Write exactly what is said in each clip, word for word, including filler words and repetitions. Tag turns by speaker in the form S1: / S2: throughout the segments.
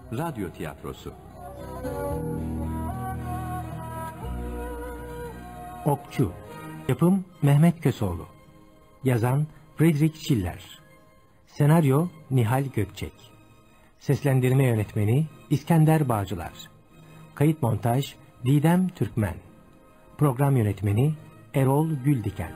S1: Radyo tiyatrosu.
S2: Okçu. Yapım Mehmet Kösoğlu. Yazan Friedrich Schiller. Senaryo Nihal Gökçek. Seslendirme yönetmeni İskender Bağcılar. Kayıt montaj Didem Türkmen. Program yönetmeni Erol Güldiken.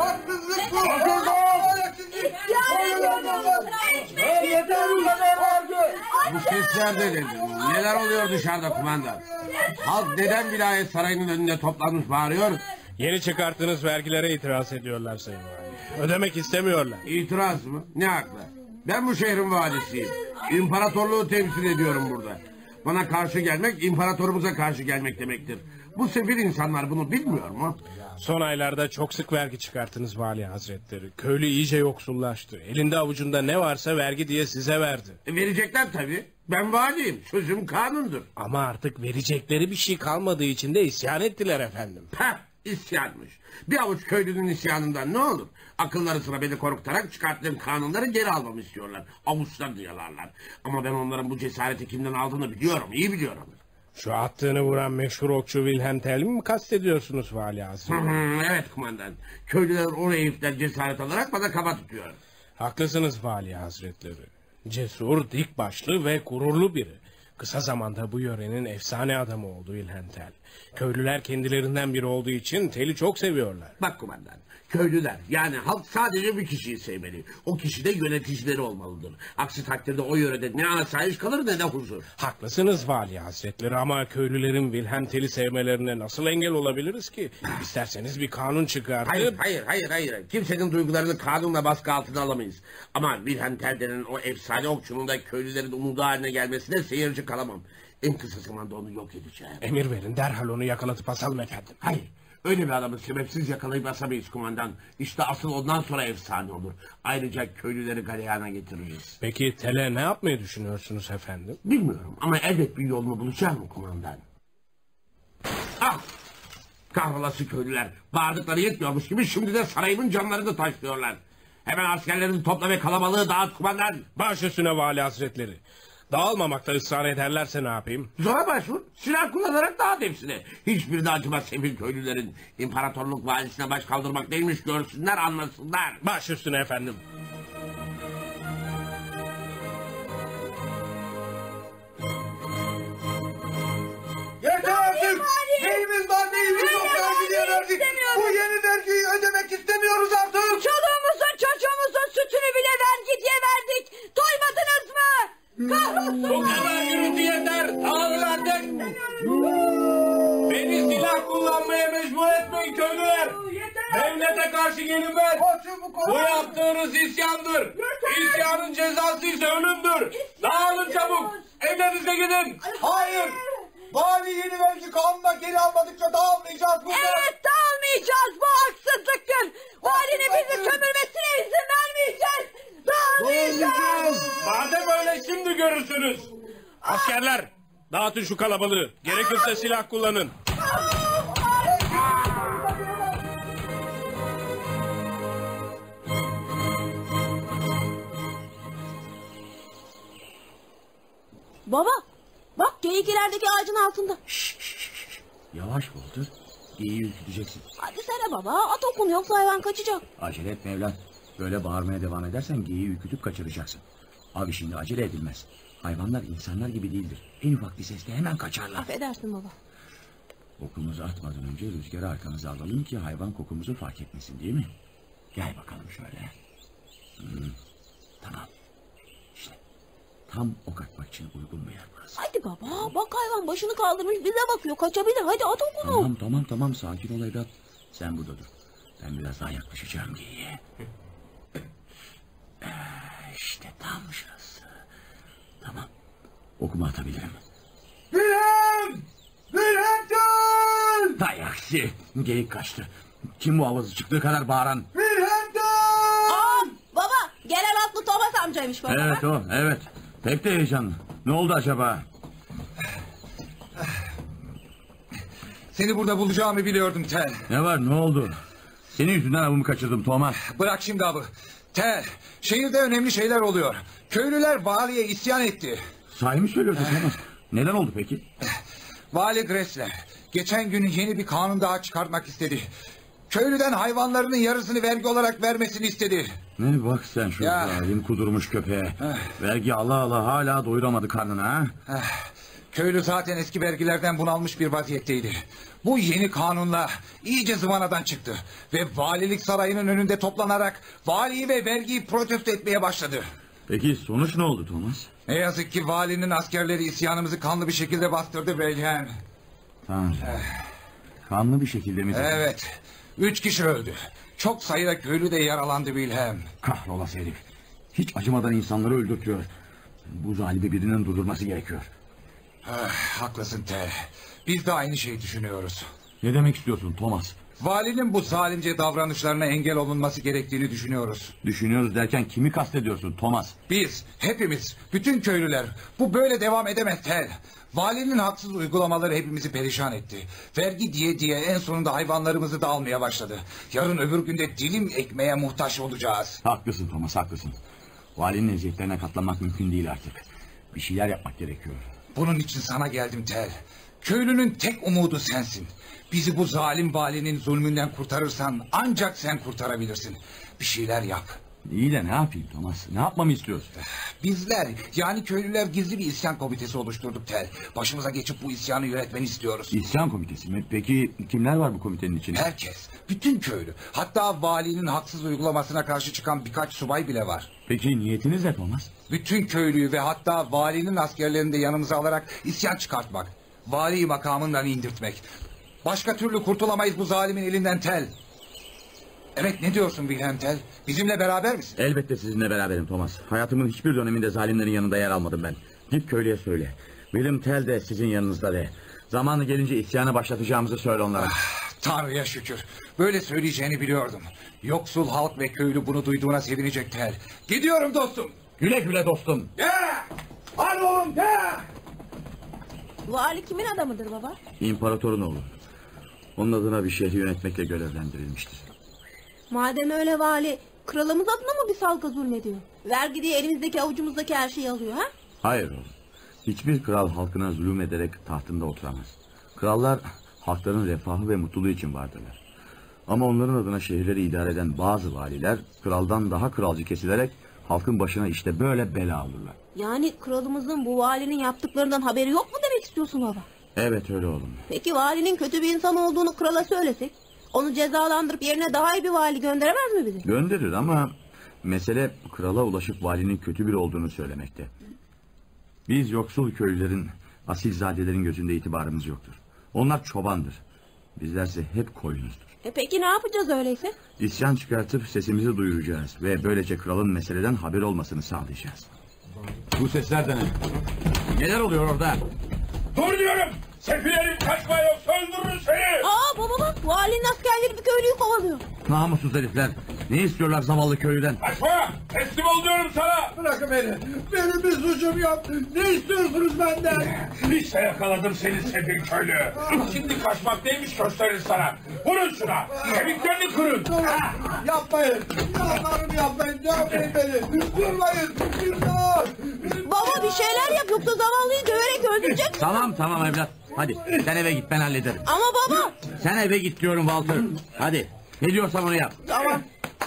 S3: Bu sesler de nedir? Neler oluyor dışarıda kumandan? Halk neden vilayet sarayının önünde toplanmış bağırıyor?
S4: Yeni çıkarttığınız vergilere itiraz ediyorlar Sayın Vali. Ödemek istemiyorlar.
S3: İtiraz mı? Ne hakla? Ben bu şehrin valisiyim. İmparatorluğu temsil ediyorum burada. Bana karşı gelmek, imparatorumuza karşı gelmek demektir. Bu sefil insanlar bunu bilmiyor mu?
S4: Son aylarda çok sık vergi çıkarttınız Vali Hazretleri. Köylü iyice yoksullaştı. Elinde avucunda ne varsa vergi diye size verdi.
S3: E, verecekler tabii. Ben valiyim. Sözüm kanundur.
S4: Ama artık verecekleri bir şey kalmadığı için de isyan ettiler efendim.
S3: Heh, isyanmış. Bir avuç köylünün isyanından ne olur? Akılları sıra beni korkutarak çıkarttığım kanunları geri almamı istiyorlar. Avuçlar diyorlarlar. Ama ben onların bu cesareti kimden aldığını biliyorum. İyi biliyorum.
S4: Şu attığını vuran meşhur okçu Wilhelm Tell'i mi kastediyorsunuz Vali Hazretleri?
S3: Evet kumandan. Köylüler o herifler cesaret alarak bana kaba tutuyor.
S4: Haklısınız Vali Hazretleri. Cesur, dik başlı ve gururlu biri. Kısa zamanda bu yörenin efsane adamı oldu Wilhelm Tell. Köylüler kendilerinden biri olduğu için Tell'i çok seviyorlar.
S3: Bak kumandan, köylüler yani halk sadece bir kişiyi sevmeli. O kişi de yöneticileri olmalıdır. Aksi takdirde o yörede ne asayiş kalır ne de huzur.
S4: Haklısınız Vali Hazretleri ama köylülerin Wilhelm Tell'i sevmelerine nasıl engel olabiliriz ki? İsterseniz bir kanun çıkartıp...
S3: Hayır, hayır, hayır, hayır. Kimsenin duygularını kanunla baskı altına alamayız. Ama Wilhelm Tell denen o efsane okçunun da köylülerin umudu haline gelmesine seyirci kalamam. En kısa zamanda onu yok edeceğim.
S4: Emir verin, derhal onu yakalatıp asalım efendim.
S3: Hayır, öyle bir adamı sebepsiz yakalayıp asamayız kumandan. İşte asıl ondan sonra efsane olur. Ayrıca köylüleri galeyana getiririz.
S4: Peki Tell'e ne yapmayı düşünüyorsunuz efendim?
S3: Bilmiyorum ama elbet bir yolunu bulacağım kumandan. Ah! Kahrolası köylüler. Bağırdıkları yetmiyormuş gibi şimdi de sarayımın camlarını taşlıyorlar. Hemen askerlerini topla ve kalabalığı dağıt kumandan.
S4: Baş üstüne Vali Hazretleri. Dağılmamakta ısrar ederlerse ne yapayım?
S3: Zora başvur. Silah kullanarak dağıt hepsini. Hiçbiri de acımaz sefil köylülerin. İmparatorluk valisine baş kaldırmak neymiş görsünler anlasınlar.
S4: Baş üstüne efendim.
S5: Yeter artık! Neyimiz var neyimiz yok vergiye verdik. Bu yeni vergiyi ödemek istemiyoruz artık.
S6: Çoluğumuzun çocuğumuzun sütünü bile vergi diye verdik. Doymadınız mı? Kahrolsun.
S4: Bu kadar gürültü yeter. Dağılın artık. Beni silah kullanmaya mecbur etmeyin köylüler. Devlete karşı gelinmez. Bu yaptığınız isyandır. İsyanın cezası ise ölümdür. Dağılın çabuk. Evlerinize gidin.
S5: Hayır! Vali yeni vergi kanununa geri almadıkça dağılmayacağız burada.
S6: Evet dağılmayacağız. Bu haksızlıktır. Valinin bizi sömürmesine izin vermeyeceğiz. Dağılmayacağız.
S4: Madem öyle şimdi görürsünüz. Askerler dağıtın şu kalabalığı. Gerekirse silah kullanın.
S6: Baba bak geyik ilerideki ağacın altında.
S3: Şşş şşş. Yavaş Boltur. İyi ürküteceksin.
S6: Hadi sene baba at okun yoksa hayvan kaçacak.
S7: Acele etme evlat. Böyle bağırmaya devam edersen geyiği ürkütüp kaçıracaksın. Abi şimdi acele edilmez. Hayvanlar insanlar gibi değildir. En ufak bir sesle hemen kaçarlar.
S6: Affedersin baba.
S7: Okumuzu atmadan önce rüzgarı arkamıza alalım ki hayvan kokumuzu fark etmesin değil mi? Gel bakalım şöyle. Hmm, tamam. İşte tam ok atmak için uygun bir yer burası.
S6: Hadi baba bak hayvan başını kaldırmış bize bakıyor kaçabilir hadi at okunu.
S7: Tamam tamam tamam sakin ol evlat. Sen burada dur. Ben biraz daha yaklaşacağım geyiğe. Ee, işte tam şurası. Tamam. Okumu atabilirim.
S5: Wilhelm! Wilhelm Tell!
S7: Hay aksi. Geyik kaçtı. Kim bu havası çıktığı kadar bağıran?
S5: Wilhelm Tell!
S6: Aa, baba gelen atlı Thomas amcaymış baba.
S7: Evet o evet. Pek de heyecanlı. Ne oldu acaba?
S5: Seni burada bulacağımı biliyordum Tell.
S7: Ne var ne oldu? Senin yüzünden avımı kaçırdım Thomas.
S5: Bırak şimdi avı. Tell, şehirde önemli şeyler oluyor. Köylüler valiye isyan etti.
S7: Sahi mi söylüyorsun Thomas? Neden oldu peki?
S5: Vali Gressler geçen gün yeni bir kanun daha çıkartmak istedi. Köylüden hayvanlarının yarısını vergi olarak vermesini istedi.
S7: Ne bak sen şu
S5: Ya.
S7: zalim kudurmuş köpeğe.
S5: Eh.
S7: Vergi ala ala hala doyuramadı karnını ha.
S5: Eh, Köylü zaten eski vergilerden bunalmış bir vaziyetteydi. Bu yeni kanunla iyice zıvanadan çıktı. Ve valilik sarayının önünde toplanarak valiyi ve vergiyi protesto etmeye başladı.
S7: Peki sonuç ne oldu Thomas?
S5: Ne yazık ki valinin askerleri isyanımızı kanlı bir şekilde bastırdı Wilhelm.
S7: Tanrım. Kanlı bir şekilde mi?
S5: Evet. Üç kişi öldü. Çok sayıda köylü de yaralandı Wilhelm.
S7: Kahrolası herif. Hiç acımadan insanları öldürtüyor. Bu zalimi birinin durdurması gerekiyor.
S5: Ah, haklısın Tel. Biz de aynı şeyi düşünüyoruz.
S7: Ne demek istiyorsun Thomas?
S5: Valinin bu zalimce davranışlarına engel olunması gerektiğini düşünüyoruz.
S7: Düşünüyoruz derken kimi kastediyorsun Thomas?
S5: Biz, hepimiz, bütün köylüler. Bu böyle devam edemez Tel. Valinin haksız uygulamaları hepimizi perişan etti. Vergi diye diye en sonunda hayvanlarımızı da almaya başladı. Yarın öbür günde dilim ekmeğe muhtaç olacağız.
S7: Haklısın Thomas, haklısın. Valinin eziyetlerine katlanmak mümkün değil artık. Bir şeyler yapmak gerekiyor.
S5: Bunun için sana geldim Tel. Köylünün tek umudu sensin. Bizi bu zalim valinin zulmünden kurtarırsan ancak sen kurtarabilirsin. Bir şeyler yap.
S7: İyi de ne yapayım Thomas? Ne yapmamı istiyorsun?
S5: Bizler yani köylüler gizli bir isyan komitesi oluşturduk Tel. Başımıza geçip bu isyanı yönetmeni istiyoruz.
S7: İsyan komitesi mi? Peki kimler var bu komitenin içinde?
S5: Herkes, bütün köylü. Hatta valinin haksız uygulamasına karşı çıkan birkaç subay bile var.
S7: Peki niyetiniz ne Thomas?
S5: Bütün köylüyü ve hatta valinin askerlerini de yanımıza alarak isyan çıkartmak. Valiyi makamından indirtmek. Başka türlü kurtulamayız bu zalimin elinden Tel. Evet, ne diyorsun Wilhelm Tel? Bizimle beraber misin?
S7: Elbette sizinle beraberim Thomas. Hayatımın hiçbir döneminde zalimlerin yanında yer almadım ben. Git köylüye söyle. Wilhelm Tel de sizin yanınızda de. Zamanı gelince isyanı başlatacağımızı söyle onlara.
S5: Ah, Tanrı'ya şükür. Böyle söyleyeceğini biliyordum. Yoksul halk ve köylü bunu duyduğuna sevinecek Tel. Gidiyorum dostum.
S7: Güle güle dostum.
S5: Ya! Hadi oğlum ya!
S6: Vali kimin adamıdır baba?
S7: İmparatorun oğlu. Onun adına bir şehri yönetmekle görevlendirilmiştir.
S6: Madem öyle vali, kralımız adına mı bir salka zulmediyor? Vergi diye elimizdeki avucumuzdaki her şeyi alıyor ha?
S7: Hayır oğlum. Hiçbir kral halkına zulüm ederek tahtında oturamaz. Krallar halkların refahı ve mutluluğu için vardırlar. Ama onların adına şehirleri idare eden bazı valiler kraldan daha kralcı kesilerek halkın başına işte böyle bela alırlar.
S6: Yani kralımızın bu valinin yaptıklarından haberi yok mu demek istiyorsun baba?
S7: Evet öyle oğlum.
S6: Peki valinin kötü bir insan olduğunu krala söylesek, onu cezalandırıp yerine daha iyi bir vali gönderemez mi bizi?
S7: Gönderir ama mesele krala ulaşıp valinin kötü biri olduğunu söylemekte. Biz yoksul köylülerin, asilzadelerin gözünde itibarımız yoktur. Onlar çobandır. Bizlerse hep koyunuzdur.
S6: E peki ne yapacağız öyleyse?
S7: İsyan çıkartıp sesimizi duyuracağız ve böylece kralın meseleden haber olmasını sağlayacağız. Bu sesler de ne? Neler oluyor orada?
S4: Dur diyorum. Sefil herif kaçma yoksa öldürürüm seni.
S6: Aa baba bak, valinin askerleri bir köylüyü kovalıyor.
S7: Namussuz herifler. Ne istiyorlar zavallı köylüden?
S4: Kaçma. Teslim ol diyorum sana.
S5: Bırakın beni. Benim bir suçum yok. Ne istiyorsunuz benden?
S4: İşte yakaladım seni sefil köylü. Şimdi kaçmak neymiş gösterir sana. Vurun şuna. Kemiklerini kırın.
S5: Yapmayın. Yalvarırım yapmayın. Yapmayın beni. Durmayın. İmdat.
S6: Baba bir şeyler yap, yoksa zavallıyı döverek öldürecek.
S7: Tamam tamam evlat. Hadi sen eve git, ben hallederim.
S6: Ama baba.
S7: Sen eve git diyorum Walter. Hadi ne diyorsam onu yap.
S6: Tamam.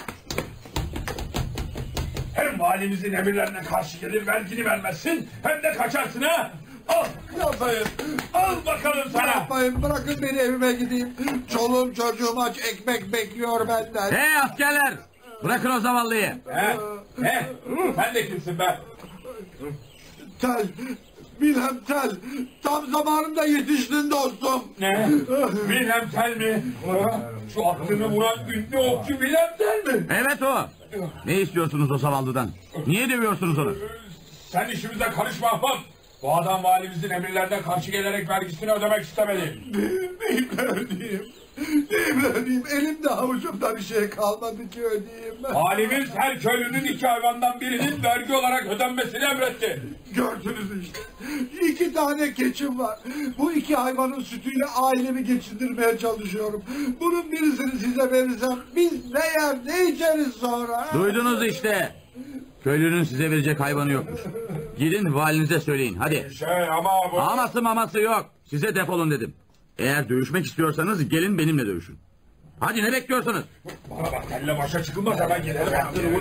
S4: Hem valimizin emirlerine karşı gelir vergini vermezsin hem de kaçarsın ha. Al.
S5: Yapmayın.
S4: Al bakalım sana.
S5: Yapmayın. Bırakın beni evime gideyim. Çoluğum çocuğum aç ekmek bekliyor benden.
S7: Hey askerler! Bırakın o zavallıyı.
S4: He? He? Sen de kimsin be?
S5: Tel. Wilhelm Tel. Tam zamanında yetiştin dostum.
S4: Ne? Wilhelm Tell mi? Şu aklını vuran ünlü okçu Wilhelm Tell mi?
S7: Evet o. Ne istiyorsunuz o zavallıdan? Niye dövüyorsunuz onu?
S4: Sen işimize karışma ahbap. Bu adam valimizin emirlerine karşı gelerek vergisini ödemek istemedi.
S5: Neyimle ödeyeyim? Neyimle ödeyeyim? Elimde avucumda bir şey kalmadı ki ödeyeyim.
S4: Valimiz her köylünün iki hayvandan birinin vergi olarak ödenmesini emretti.
S5: Gördünüz işte. İki tane keçim var. Bu iki hayvanın sütüyle ailemi geçindirmeye çalışıyorum. Bunun birisini size verirsem biz ne yer ne içeriz sonra?
S7: Duydunuz işte. Köylünün size verecek hayvanı yokmuş. Gidin valinize söyleyin hadi.
S4: Şey ama bu...
S7: Aması maması yok. Size defolun dedim. Eğer dövüşmek istiyorsanız gelin benimle dövüşün. Hadi ne bekliyorsunuz?
S4: Bana bak elle başa çıkılmaz hemen gidelim.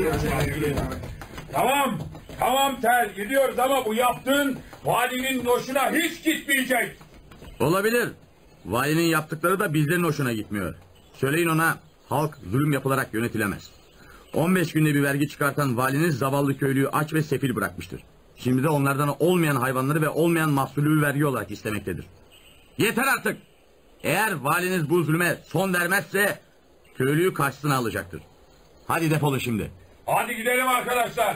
S4: Tamam. Tamam Tel gidiyoruz ama bu yaptığın valinin hoşuna hiç gitmeyecek.
S7: Olabilir. Valinin yaptıkları da bizlerin hoşuna gitmiyor. Söyleyin ona halk zulüm yapılarak yönetilemez. on beş günde bir vergi çıkartan valiniz zavallı köylüyü aç ve sefil bırakmıştır. Şimdi de onlardan olmayan hayvanları ve olmayan mahsulü vergi olarak istemektedir. Yeter artık. Eğer valiniz bu zulüme son vermezse köylüyü karşısına alacaktır. Hadi defolun şimdi.
S4: Hadi gidelim arkadaşlar.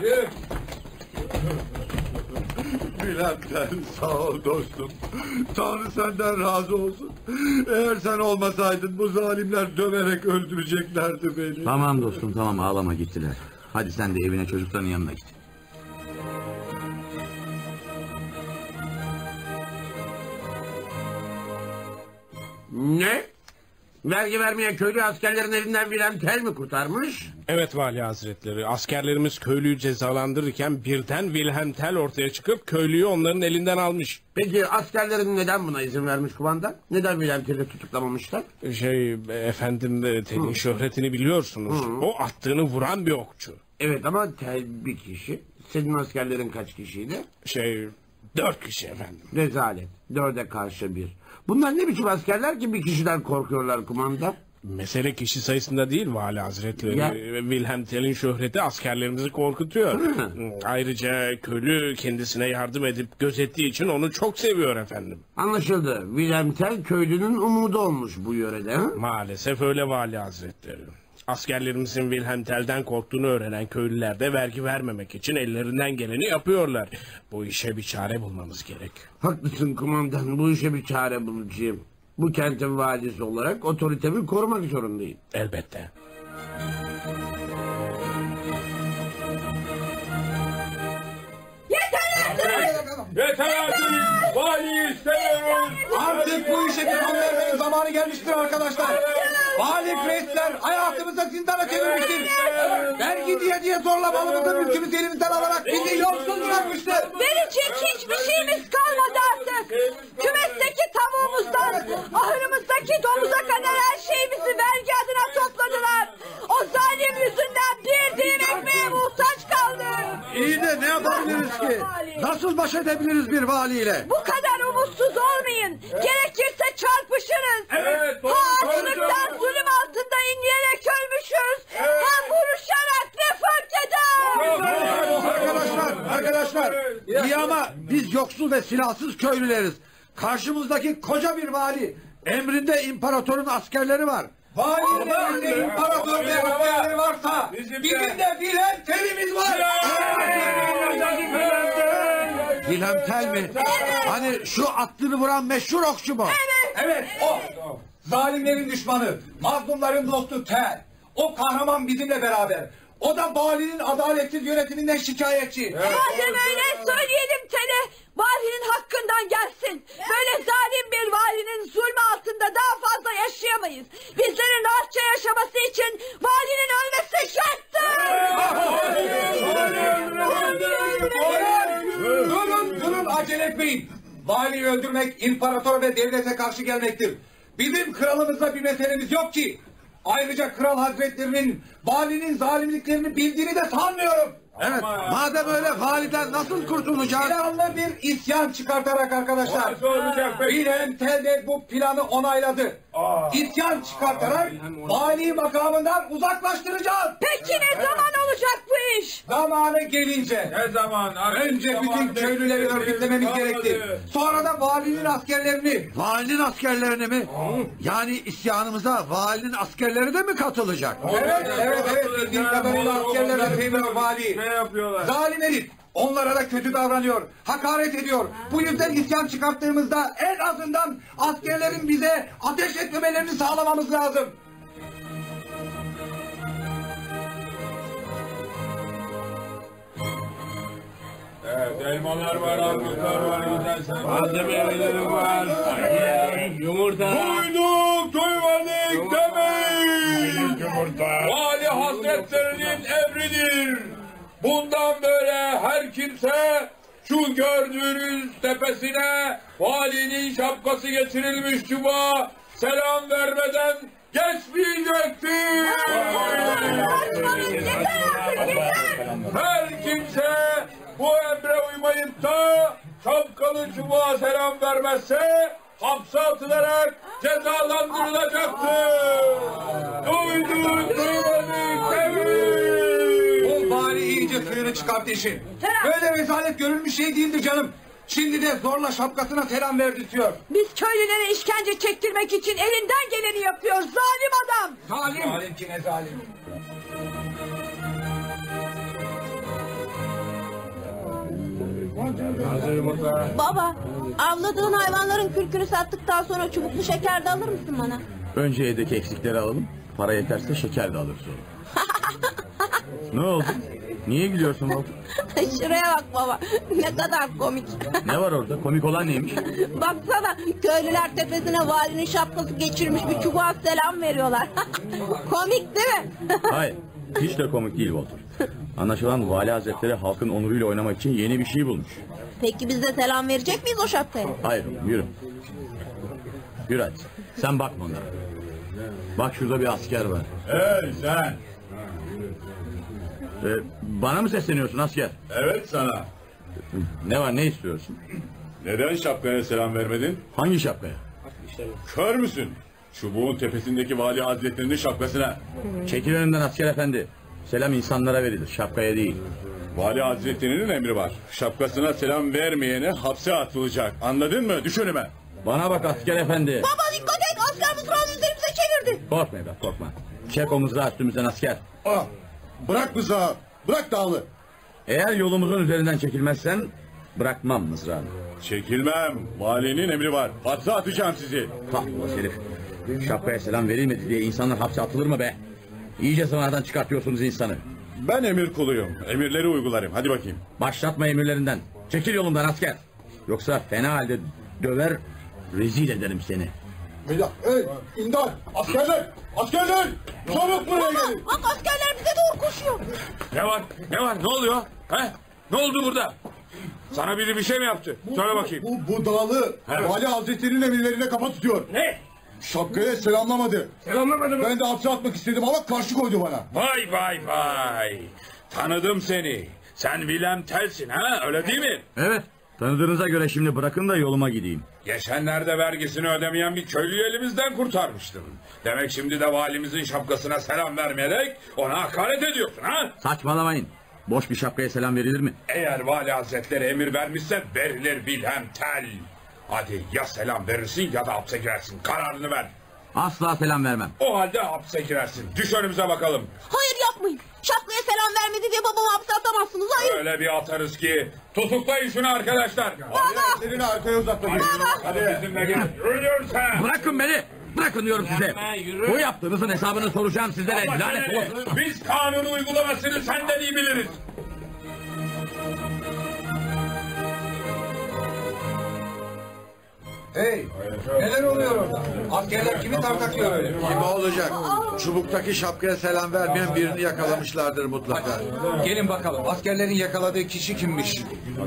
S1: Bülent'ten sağ ol dostum. Tanrı senden razı olsun. Eğer sen olmasaydın bu zalimler döverek öldüreceklerdi beni.
S7: Tamam dostum tamam ağlama gittiler. Hadi sen de evine çocukların yanına git.
S3: Ne? Vergi vermeyen köylü askerlerin elinden Wilhelm Tell mi kurtarmış?
S4: Evet Vali Hazretleri, askerlerimiz köylüyü cezalandırırken birden Wilhelm Tell ortaya çıkıp köylüyü onların elinden almış.
S3: Peki askerlerin neden buna izin vermiş kumandan? Neden Wilhelm Tell'i tutuklamamışlar?
S4: Şey efendim e, Tell'in şöhretini biliyorsunuz. O attığını vuran bir okçu.
S3: Evet ama Tell bir kişi. Senin askerlerin kaç kişiydi?
S4: Şey dört kişi efendim.
S3: Rezalet. Dörde karşı bir. Bunlar ne biçim askerler ki bir kişiden korkuyorlar kumandan?
S4: Mesele kişi sayısında değil Vali Hazretleri.
S3: Ya.
S4: Wilhelm Tell'in şöhreti askerlerimizi korkutuyor.
S3: Hı.
S4: Ayrıca köylü kendisine yardım edip gözettiği için onu çok seviyor efendim.
S3: Anlaşıldı. Wilhelm Tell köylünün umudu olmuş bu yörede. Ha?
S4: Maalesef öyle Vali Hazretleri. Askerlerimizin Wilhelm Tell'den korktuğunu öğrenen köylüler de vergi vermemek için ellerinden geleni yapıyorlar. Bu işe bir çare bulmamız gerek.
S3: Haklısın kumandan. Bu işe bir çare bulacağım. Bu kentin valisi olarak otoritemi korumak zorundayım.
S4: Elbette. Yeter artık! Valiyi istemiyoruz!
S5: Artık bu işe bir son vermenin zamanı gelmiştir arkadaşlar. Vali Kreisler hayatımızı zindana çevirmiştir. Vergi diye diye zorla malımızı mülkümüzü elimizden alarak bizi yoksul bırakmıştır.
S6: Verecek hiçbir şeyimiz kalmadı artık. Kümesteki tavuğumuzdan, ahırımızdaki domuza kadar her şeyimizi vergi adına topladılar. O zalim yüzünden bir dilim ekmeğe muhtaç kaldık.
S1: İyi de ne yapabiliriz ki? Nasıl baş edebiliriz bir valiyle?
S6: Bu kadar umutsuz olmayın. Gerekirse çarpışırız.
S4: Evet, doğru,
S6: Ha
S4: doğru,
S6: açlıktan
S4: doğru.
S6: zulüm altında inleyerek ölmüşüz. Hem vuruşarak ne fark eder?
S1: Arkadaşlar, arkadaşlar. İyi ama biz yoksul ve silahsız köylüleriz. Karşımızdaki koca bir vali. Emrinde imparatorun askerleri var.
S5: Valinin elinde imparator ve askerleri varsa bizim de Wilhelm Tell'imiz var.
S1: Wilhelm Tell mi? Hani şu aklını vuran meşhur okçu mu?
S5: Evet o. Zalimlerin düşmanı, mazlumların dostu Tell. O kahraman bizimle beraber. O da valinin adaletsiz yönetiminden şikayetçi.
S6: Madem öyle söyleyelim Tele. Valinin hakkından gelsin. Böyle zalim bir valinin zulmü altında daha fazla yaşayamayız. Bizlerin rahatça yaşaması için valinin ölmesi şarttır.
S5: Durun durun acele etmeyin. Valiyi öldürmek imparator ve devlete karşı gelmektir. Bizim kralımızla bir meselemiz yok ki. Ayrıca kral hazretlerinin valinin zalimliklerini bildiğini de sanmıyorum.
S1: Evet, madem öyle validen nasıl kurtulacağız?
S5: Planlı bir isyan çıkartarak arkadaşlar. Wilhelm Tell de bu planı onayladı. İsyan çıkartarak vali makamından uzaklaştıracağız.
S6: Peki ne zaman olacak bu iş?
S5: Zamanı gelince.
S4: Ne zaman?
S5: Önce bütün köylüleri örgütlememiz gerekti. Sonra da valinin askerlerini.
S1: Valinin askerlerini mi? Yani isyanımıza valinin askerleri de mi katılacak?
S5: Evet, evet, evet. Bildiğim kadarıyla askerler sevmiyor vali.
S4: Ne yapıyorlar?
S5: Zalim herif. Onlara da kötü davranıyor. Hakaret ediyor. Bu yüzden isyan çıkarttığımızda en azından askerlerin bize ateş etmemelerini sağlamamız lazım.
S4: Evet, elmalar var, armutlar var, güzel malzemelerim var. Yumurta. Duyduk, duymadık demeyin. Yumurta. Vali Hazretlerinin emridir. Bundan böyle her kimse şu gördüğünüz tepesine valinin şapkası getirilmiş çubuğa selam vermeden geçmeyecektir. Her kimse bu emre uymayıp da şapkalı çubuğa selam vermezse hapse atılarak cezalandırılacaktır. Duyduk, duymadık, demeyin.
S5: O vali iyice suyunu çıkarttı işin. Böyle rezalet görülmüş şey değildi canım. Şimdi de zorla şapkasına selam verdirtiyor.
S6: Biz köylülere işkence çektirmek için elinden geleni yapıyor zalim adam.
S5: Zalim. Zalim ki ne zalim.
S8: Baba, avladığın hayvanların kürkünü sattıktan sonra çubuklu şeker de alır mısın bana?
S7: Önce evdeki eksikleri alalım. Para yeterse şeker de alırız onu. Ne oldu? Niye gülüyorsun Walter?
S8: Şuraya bak baba, ne kadar komik.
S7: Ne var orada? Komik olan neymiş?
S8: Baksana, köylüler tepesine valinin şapkası geçirmiş bir çubuğa selam veriyorlar. Komik değil mi?
S7: Hayır. Hiç de komik değil Walter. Anlaşılan Vali Hazretleri halkın onuruyla oynamak için yeni bir şey bulmuş.
S8: Peki biz de selam verecek miyiz o şapkaya?
S7: Hayır oğlum, yürü. Yürü hadi. Sen bakma onlara. Bak şurada bir asker var.
S1: Hey sen!
S7: Ee, bana mı sesleniyorsun asker?
S1: Evet sana.
S7: Ne var, ne istiyorsun?
S1: Neden şapkaya selam vermedin?
S7: Hangi şapkaya?
S1: Kör müsün? Çubuğun tepesindeki vali hazretlerinin şapkasına.
S7: Çekil önümden asker efendi. Selam insanlara verilir, şapkaya değil.
S1: Vali hazretlerinin emri var. Şapkasına selam vermeyene hapse atılacak. Anladın mı? Düş önüme.
S7: Bana bak asker efendi.
S8: Baba dikkat et, asker mızrağı üzerimize çevirdi.
S7: Korkma evlat, korkma. Çek omuzda üstümüzden asker.
S1: Ah, bırak mızrağı. Bırak dağlı.
S7: Eğer yolumuzun üzerinden çekilmezsen bırakmam mızrağını.
S1: Çekilmem. Valinin emri var. Hapse atacağım sizi.
S7: Tahlı herif. Şapkaya selam verilmedi diye insanlar hapse atılır mı be? İyice zıvanadan çıkartıyorsunuz insanı.
S1: Ben emir kuluyum. Emirleri uygularım. Hadi bakayım.
S7: Başlatma emirlerinden. Çekil yolumdan asker. Yoksa fena halde döver, rezil ederim seni.
S1: Beyler, hey, imdat! Askerler! Askerler! Çabuk buraya gelin!
S8: Bak askerler bize doğru koşuyor.
S4: Ne var? Ne var? Ne oluyor? He? Ne oldu burada? Sana biri bir şey mi yaptı? Söyle bakayım.
S1: Bu, bu dağlı Vali Hazretleri'nin emirlerine kafa tutuyor.
S4: Ne?
S1: Şapkaya selamlamadı.
S4: Selamlamadı mı?
S1: Ben de hapse atmak istedim ama karşı koydu bana.
S4: Vay vay vay. Tanıdım seni. Sen Wilhelm Tell'sin ha? Öyle değil mi?
S7: Evet, tanıdığınıza göre şimdi bırakın da yoluma gideyim.
S4: Geçenlerde vergisini ödemeyen bir köylüyü elimizden kurtarmıştım. Demek şimdi de valimizin şapkasına selam vermeyerek ona hakaret ediyorsun ha?
S7: Saçmalamayın. Boş bir şapkaya selam verilir mi?
S4: Eğer vali hazretleri emir vermişse verilir Wilhelm Tell. Hadi ya selam verirsin ya da hapse girersin. Kararını ver.
S7: Asla selam vermem.
S4: O halde hapse girersin. Düş önümüze bakalım.
S8: Hayır yapmayın. Şapkaya selam vermedi diye babamı hapse atamazsınız. Hayır.
S4: Öyle bir atarız ki. Tutuklayın şunu arkadaşlar.
S8: Baba.
S1: Elini arkaya uzatmayın.
S4: Hadi bizimle gel. Yürüyorsun sen.
S7: Bırakın beni. Bırakın diyorum size.
S4: Yapma, yürü.
S7: Bu yaptığınızın hesabını soracağım sizlere.
S4: Ama
S7: Lanet
S4: seni,
S7: olsun.
S4: biz kanunu uygulamasını senden iyi biliriz.
S5: Hey, neler oluyor orada? Askerler kimi tartaklıyor öyle?
S1: Kim olacak? Çubuktaki şapkaya selam vermeyen birini yakalamışlardır mutlaka.
S5: Gelin bakalım, askerlerin yakaladığı kişi kimmiş?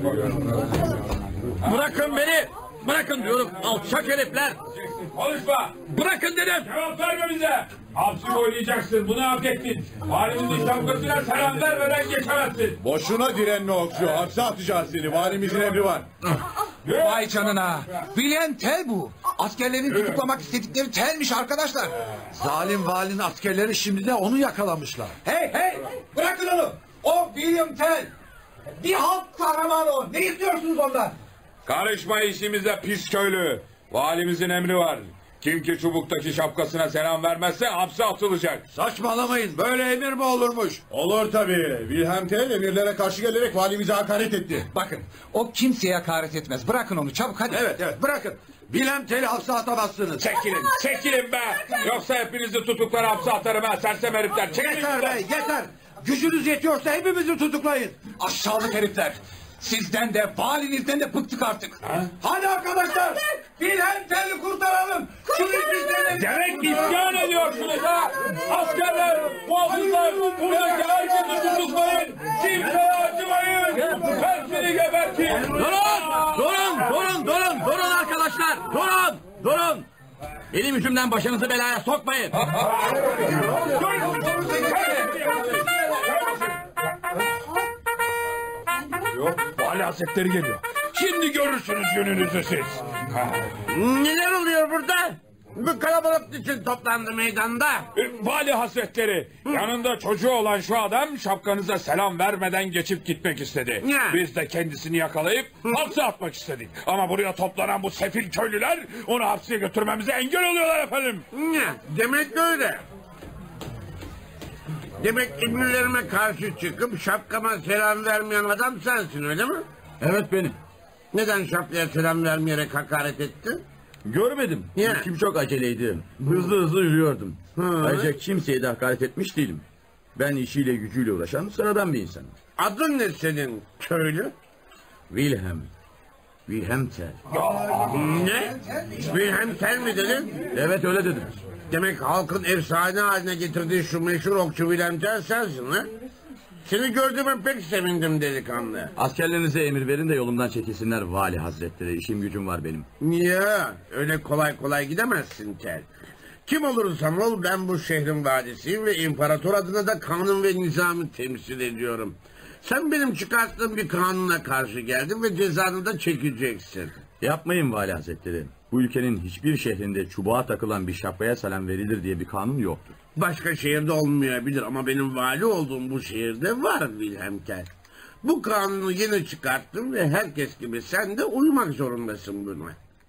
S7: Bırakın beni. Bırakın diyorum. Alçak herifler.
S4: Konuşma.
S7: Bırakın dedim.
S4: Cevap verme bize. Hapsi oynayacaksın. Bunu hak ettin. Valimizin şapkasına selam vermeden geçemezsin.
S1: Boşuna direnme Okçu. Hapse atacağız seni. Valimizin emri var.
S5: Vay canına! Wilhelm Tell bu! Askerlerin tutuklamak istedikleri Tell'miş arkadaşlar!
S1: Zalim valinin askerleri şimdi de onu yakalamışlar.
S5: Hey hey! Bırakın onu! O William Tell! Bir halk kahramanı o! Ne istiyorsunuz ondan?
S4: Karışma işimize pis köylü. Valimizin emri var. Kim ki çubuktaki şapkasına selam vermezse hapse atılacak.
S1: Saçmalamayın. Böyle emir mi olurmuş? Olur tabii. Wilhelm Tell emirlere karşı gelerek valimize hakaret etti.
S5: Bakın, o kimseye hakaret etmez. Bırakın onu çabuk hadi.
S1: Evet evet bırakın. Wilhelm Tell'i hapse atamazsınız.
S4: Çekilin, çekilin be. Yoksa hepinizi tutuklar hapse atarım ha sersem herifler. Çekilin.
S1: Yeter be yeter. Gücünüz yetiyorsa hepimizi tutuklayın.
S5: Aşağılık herifler! Sizden de valinizden de bıktık artık.
S1: Hadi arkadaşlar.
S5: Wilhelm Tell'i kurtaralım! Şunu bizden
S4: Demek isyan ediyorsunuz ha? Askerler, muhafızlar, buradaki herkesi tutuklayın. Kimseye acımayın. Hepsini gebertin.
S7: Durun, durun, durun, durun arkadaşlar, durun, durun. Benim yüzümden başınızı belaya sokmayın.
S4: Yok, Vali Hazretleri geliyor. Şimdi görürsünüz gününüzü siz.
S3: Neler oluyor burada? Bu kalabalık için toplandı meydanda.
S4: E, Vali Hazretleri, yanında çocuğu olan şu adam şapkanıza selam vermeden geçip gitmek istedi.
S3: Ne?
S4: Biz de kendisini yakalayıp hapse atmak istedik. Ama buraya toplanan bu sefil köylüler onu hapse götürmemize engel oluyorlar efendim.
S3: Ne? Demek öyle. Demek emirlerime karşı çıkıp şapkama selam vermeyen adam sensin, öyle mi?
S7: Evet benim.
S3: Neden şapkaya selam vermeyerek hakaret ettin?
S7: Görmedim.
S3: Niye?
S7: Kim çok aceleydi. Hızlı hızlı yürüyordum.
S3: Hı.
S7: Ayrıca kimseye de hakaret etmiş değilim. Ben işiyle gücüyle uğraşan sıradan bir insanım.
S3: Adın ne senin köylü?
S7: Wilhelm. Wilhelm Tell.
S3: Ne? Wilhelm Tell mi dedin?
S7: Evet öyle dedim.
S3: Demek halkın efsane haline getirdiği şu meşhur okçu Wilhelm Tell sensin ha? Seni gördüğüme pek sevindim delikanlı.
S7: Askerlerinize emir verin de yolumdan çekilsinler Vali Hazretleri. İşim gücüm var benim.
S3: Ya öyle kolay kolay gidemezsin Tel. Kim olursan ol ben bu şehrin vadisiyim ve imparator adına da kanun ve nizamı temsil ediyorum. Sen benim çıkarttığım bir kanuna karşı geldin ve cezanı da çekeceksin.
S7: Yapmayın Vali Hazretleri. Bu ülkenin hiçbir şehrinde çubuğa takılan bir şapkaya selam verilir diye bir kanun yoktur.
S3: Başka şehirde olmayabilir ama benim vali olduğum bu şehirde var Wilhelm Tell. Bu kanunu yeni çıkarttım ve herkes gibi sen de uymak zorundasın buna.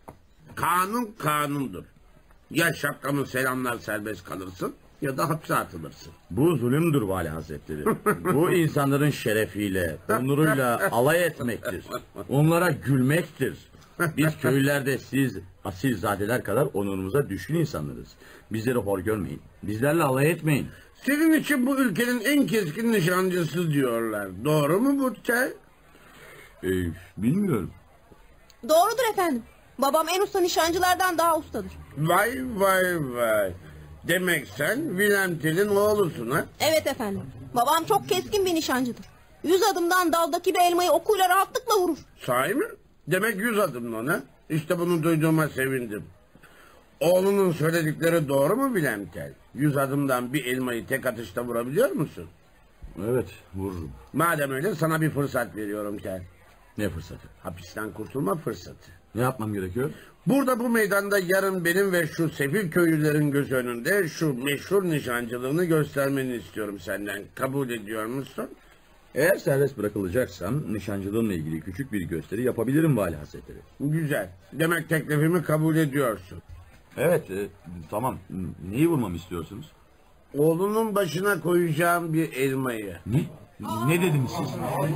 S3: Kanun kanundur. Ya şapkamı selamlar serbest kalırsın ya da hapse atılırsın.
S7: Bu zulümdür Vali Hazretleri. Bu insanların şerefiyle, onuruyla alay etmektir. Onlara gülmektir. Biz köylerde siz asilzadeler kadar onurumuza düşkün insanlarız. Bizleri hor görmeyin. Bizlerle alay etmeyin.
S3: Senin için bu ülkenin en keskin nişancısı diyorlar. Doğru mu bu Tel?
S7: Ee, bilmiyorum.
S8: Doğrudur efendim. Babam en usta nişancılardan daha ustadır.
S3: Vay vay vay. Demek sen Wilhelm Tell'in oğlusun ha?
S8: Evet efendim. Babam çok keskin bir nişancıdır. Yüz adımdan daldaki bir elmayı okuyla rahatlıkla vurur.
S3: Sahi mi? Demek yüz adımla ona. İşte bunu duyduğuma sevindim. Oğlunun söyledikleri doğru mu Wilhelm Tell? Yüz adımdan bir elmayı tek atışta vurabiliyor musun?
S7: Evet, vururum.
S3: Madem öyle sana bir fırsat veriyorum Tell.
S7: Ne fırsatı?
S3: Hapisten kurtulma fırsatı.
S7: Ne yapmam gerekiyor?
S3: Burada bu meydanda yarın benim ve şu sefil köylülerin göz önünde şu meşhur nişancılığını göstermeni istiyorum senden. Kabul ediyor musun?
S7: Eğer serbest bırakılacaksam nişancılığımla ilgili küçük bir gösteri yapabilirim Vali Hazretleri.
S3: Güzel. Demek teklifimi kabul ediyorsun.
S7: Evet, e, tamam. Neyi vurmamı istiyorsunuz?
S3: Oğlunun başına koyacağım bir elmayı.
S7: Ne? Ne dediniz siz?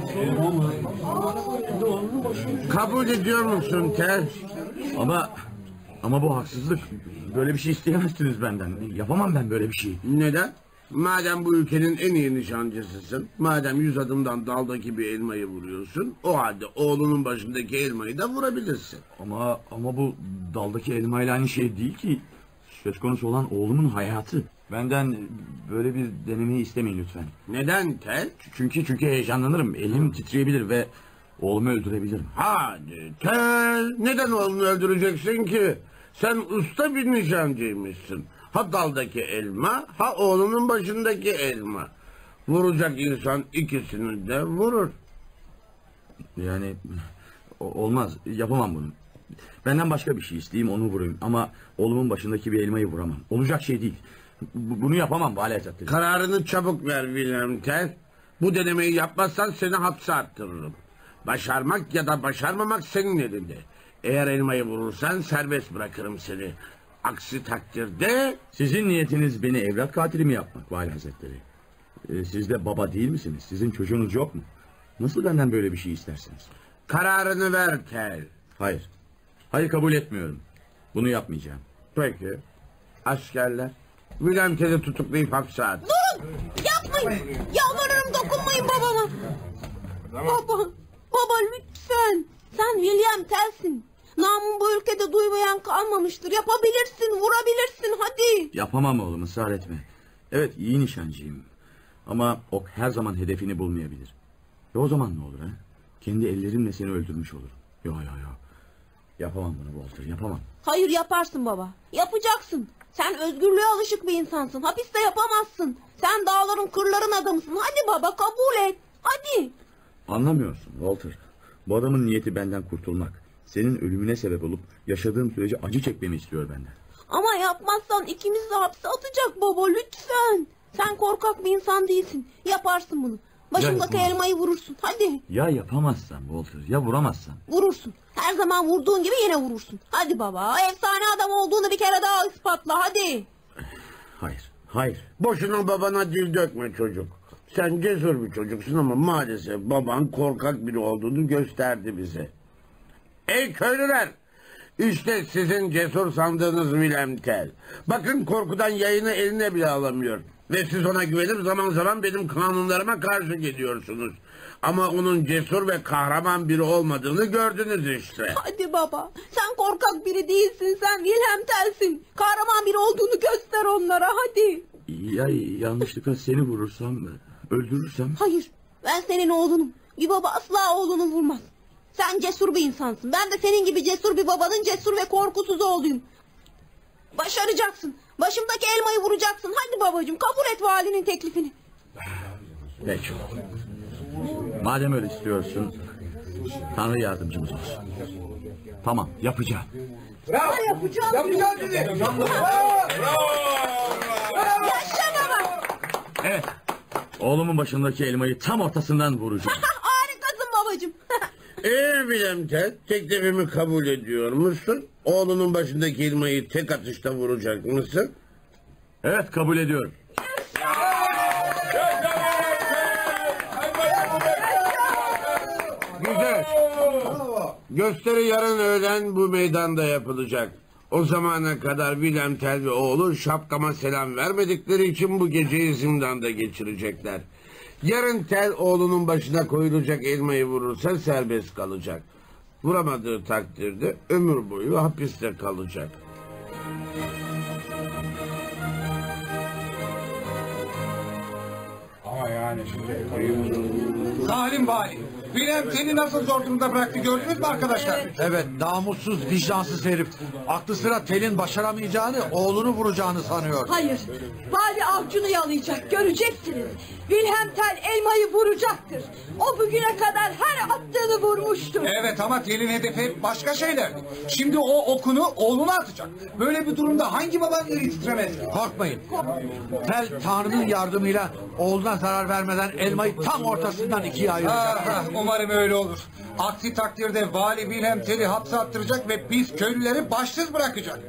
S3: Kabul ediyor musun Tel?
S7: Ama ama bu haksızlık. Böyle bir şey isteyemezsiniz benden. Yapamam ben böyle bir şey.
S3: Neden? Madem bu ülkenin en iyi nişancısısın, madem yüz adımdan daldaki bir elmayı vuruyorsun, o halde oğlunun başındaki elmayı da vurabilirsin.
S7: Ama ama bu daldaki elmayla aynı şey değil ki. Söz konusu olan oğlumun hayatı. Benden böyle bir denemeyi istemeyin lütfen.
S3: Neden Tel?
S7: Çünkü çünkü heyecanlanırım. Elim titreyebilir ve oğlumu öldürebilirim.
S3: Hadi Tel, neden oğlunu öldüreceksin ki? Sen usta bir nişancıymışsın. Ha daldaki elma, ha oğlunun başındaki elma. Vuracak insan ikisini de vurur.
S7: Yani o- olmaz. Yapamam bunu. Benden başka bir şey isteyeyim, onu vurayım. Ama oğlumun başındaki bir elmayı vuramam. Olacak şey değil. Bu- Bunu yapamam Vali Hazretleri.
S3: Kararını çabuk ver Wilhelm Tell. Bu denemeyi yapmazsan seni hapse attırırım. Başarmak ya da başarmamak senin elinde. Eğer elmayı vurursan serbest bırakırım seni. Aksi takdirde...
S7: Sizin niyetiniz beni evlat katili mi yapmak Vali Hazretleri? Ee, siz de baba değil misiniz? Sizin çocuğunuz yok mu? Nasıl benden böyle bir şey istersiniz?
S3: Kararını ver Tell.
S7: Hayır. Hayır, kabul etmiyorum. Bunu yapmayacağım.
S3: Peki. Askerler. Wilhelm Tell'i tutuklayıp hapse at.
S8: Durun! Yapmayın! Yalvarırım dokunmayın babama! Baba! Baba lütfen! Sen William Tell'sin. Namın bu ülkede duymayan kalmamıştır. Yapabilirsin, vurabilirsin, hadi!
S7: Yapamam oğlum, ısrar etme. Evet, iyi nişancıyım. Ama ok her zaman hedefini bulmayabilir. Ve o zaman ne olur ha? Kendi ellerimle seni öldürmüş olurum. Yo yo yo. Yapamam bunu Walter, yapamam.
S8: Hayır yaparsın baba. Yapacaksın. Sen özgürlüğe alışık bir insansın. Hapiste yapamazsın. Sen dağların kırların adamısın. Hadi baba kabul et. Hadi.
S7: Anlamıyorsun Walter. Bu adamın niyeti benden kurtulmak. Senin ölümüne sebep olup yaşadığım sürece acı çekmemi istiyor benden.
S8: Ama yapmazsan ikimizi de hapse atacak baba lütfen. Sen korkak bir insan değilsin. Yaparsın bunu. Başımdaki
S7: Ya,
S8: elmayı vurursun. Hadi.
S7: Ya yapamazsan Walter, ya vuramazsan?
S8: Vurursun. Her zaman vurduğun gibi yine vurursun. Hadi baba. Efsane adam olduğunu bir kere daha ispatla. Hadi.
S7: Hayır, hayır.
S3: Boşuna babana dil dökme çocuk. Sen cesur bir çocuksun ama maalesef baban korkak biri olduğunu gösterdi bize. Ey köylüler! İşte sizin cesur sandığınız Wilhelm Tell. Bakın korkudan yayını eline bile alamıyor. Ve siz ona güvenip zaman zaman benim kanunlarıma karşı geliyorsunuz. Ama onun cesur ve kahraman biri olmadığını gördünüz işte.
S8: Hadi baba. Sen korkak biri değilsin. Sen Wilhelm Tell'sin. Kahraman biri olduğunu göster onlara. Hadi.
S7: Ya yanlışlıkla seni vurursam, öldürürsem?
S8: Hayır. Ben senin oğlunum. Bir baba asla oğlunu vurmaz. Sen cesur bir insansın. Ben de senin gibi cesur bir babanın cesur ve korkusuz oğluyum. Başaracaksın. Başımdaki elmayı vuracaksın. Hadi babacığım kabul et valinin teklifini.
S7: Peki. Madem öyle istiyorsun, Tanrı yardımcımız olsun. Tamam, yapacağım.
S8: Bravo. Yapacağım.
S5: Yapacağım dedi.
S8: Yaşa baba.
S7: Evet, oğlumun başındaki elmayı tam ortasından vuracağım.
S8: Harikasın babacığım.
S3: Eee Wilhelm Tell, teklifimi kabul ediyor musun? Oğlunun başındaki elmayı tek atışta vuracak mısın?
S7: Evet, kabul ediyorum.
S3: Güzel. Gösteri yarın öğlen bu meydanda yapılacak. O zamana kadar Wilhelm Tell ve oğlu şapkama selam vermedikleri için bu geceyi zindanda geçirecekler. Yarın Tell oğlunun başına koyulacak elmayı vurursa serbest kalacak. Vuramadığı takdirde ömür boyu hapiste kalacak.
S5: Zalim vali. Wilhelm seni nasıl zor durumda bıraktı gördünüz mü arkadaşlar?
S1: Evet, namussuz, vicdansız herif. Aklı sıra Tel'in başaramayacağını, oğlunu vuracağını sanıyor.
S6: Hayır. Vali avcunu yalayacak. Göreceksiniz. Wilhelm Tell elmayı vuracaktır. O bugüne kadar her attığını vurmuştur.
S5: Evet ama Tel'in hedefi hep başka şeylerdi. Şimdi o okunu oğluna atacak. Böyle bir durumda hangi babanın eli titremez?
S1: Korkmayın. Tel Tanrı'nın yardımıyla oğluna zarar vermeden elmayı tam ortasından ikiye ayıracak.
S5: Ah, ah, umarım öyle olur. Aksi takdirde vali Wilhelm Tell'i hapse attıracak ve biz köylüleri başsız bırakacak.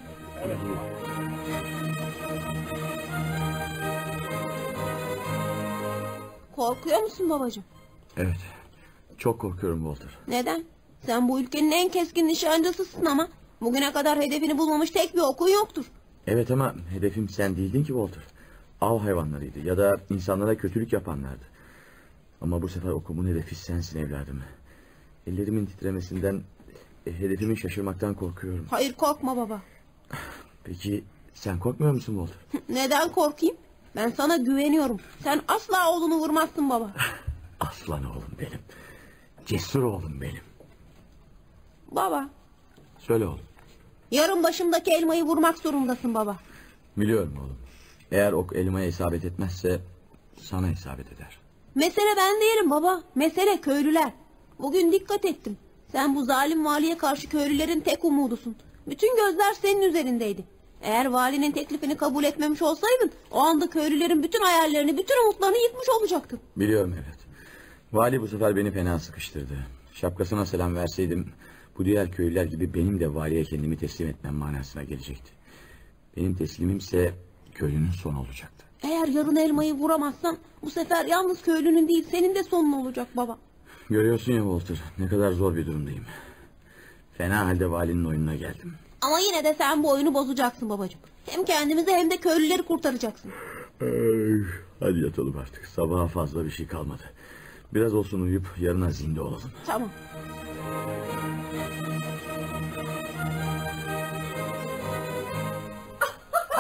S8: Korkuyor musun babacığım?
S7: Evet, çok korkuyorum Walter.
S8: Neden? Sen bu ülkenin en keskin nişancısısın ama bugüne kadar hedefini bulmamış tek bir okun yoktur.
S7: Evet ama hedefim sen değildin ki Walter. Av hayvanlarıydı ya da insanlara kötülük yapanlardı. Ama bu sefer okumun hedefi sensin evladım. Ellerimin titremesinden, e, hedefimi şaşırmaktan korkuyorum.
S8: Hayır korkma baba.
S7: Peki sen korkmuyor musun Walter?
S8: Neden korkayım? Ben sana güveniyorum. Sen asla oğlunu vurmazsın baba.
S7: Aslan oğlum benim. Cesur oğlum benim.
S8: Baba,
S7: Söyle oğlum.
S8: yarın başımdaki elmayı vurmak zorundasın baba.
S7: Biliyorum oğlum. Eğer ok elmaya isabet etmezse sana isabet eder.
S8: Mesele ben değilim baba. Mesele köylüler. Bugün dikkat ettim. Sen bu zalim valiye karşı köylülerin tek umudusun. Bütün gözler senin üzerindeydi. Eğer valinin teklifini kabul etmemiş olsaydın o anda köylülerin bütün hayallerini, bütün umutlarını yıkmış olacaktın.
S7: Biliyorum evet. Vali bu sefer beni fena sıkıştırdı. Şapkasına selam verseydim bu diğer köylüler gibi benim de valiye kendimi teslim etmem manasına gelecekti. Benim teslimimse köylünün sonu olacaktı.
S8: Eğer yarın elmayı vuramazsan bu sefer yalnız köylünün değil senin de sonun olacak baba.
S7: Görüyorsun ya Walter, ne kadar zor bir durumdayım. Fena halde valinin oyununa geldim.
S8: Ama yine de sen bu oyunu bozacaksın babacığım. Hem kendimizi hem de köylüleri kurtaracaksın.
S7: Ay, hadi yatalım artık. Sabaha fazla bir şey kalmadı. Biraz olsun uyuyup yarına zinde olalım.
S8: Tamam.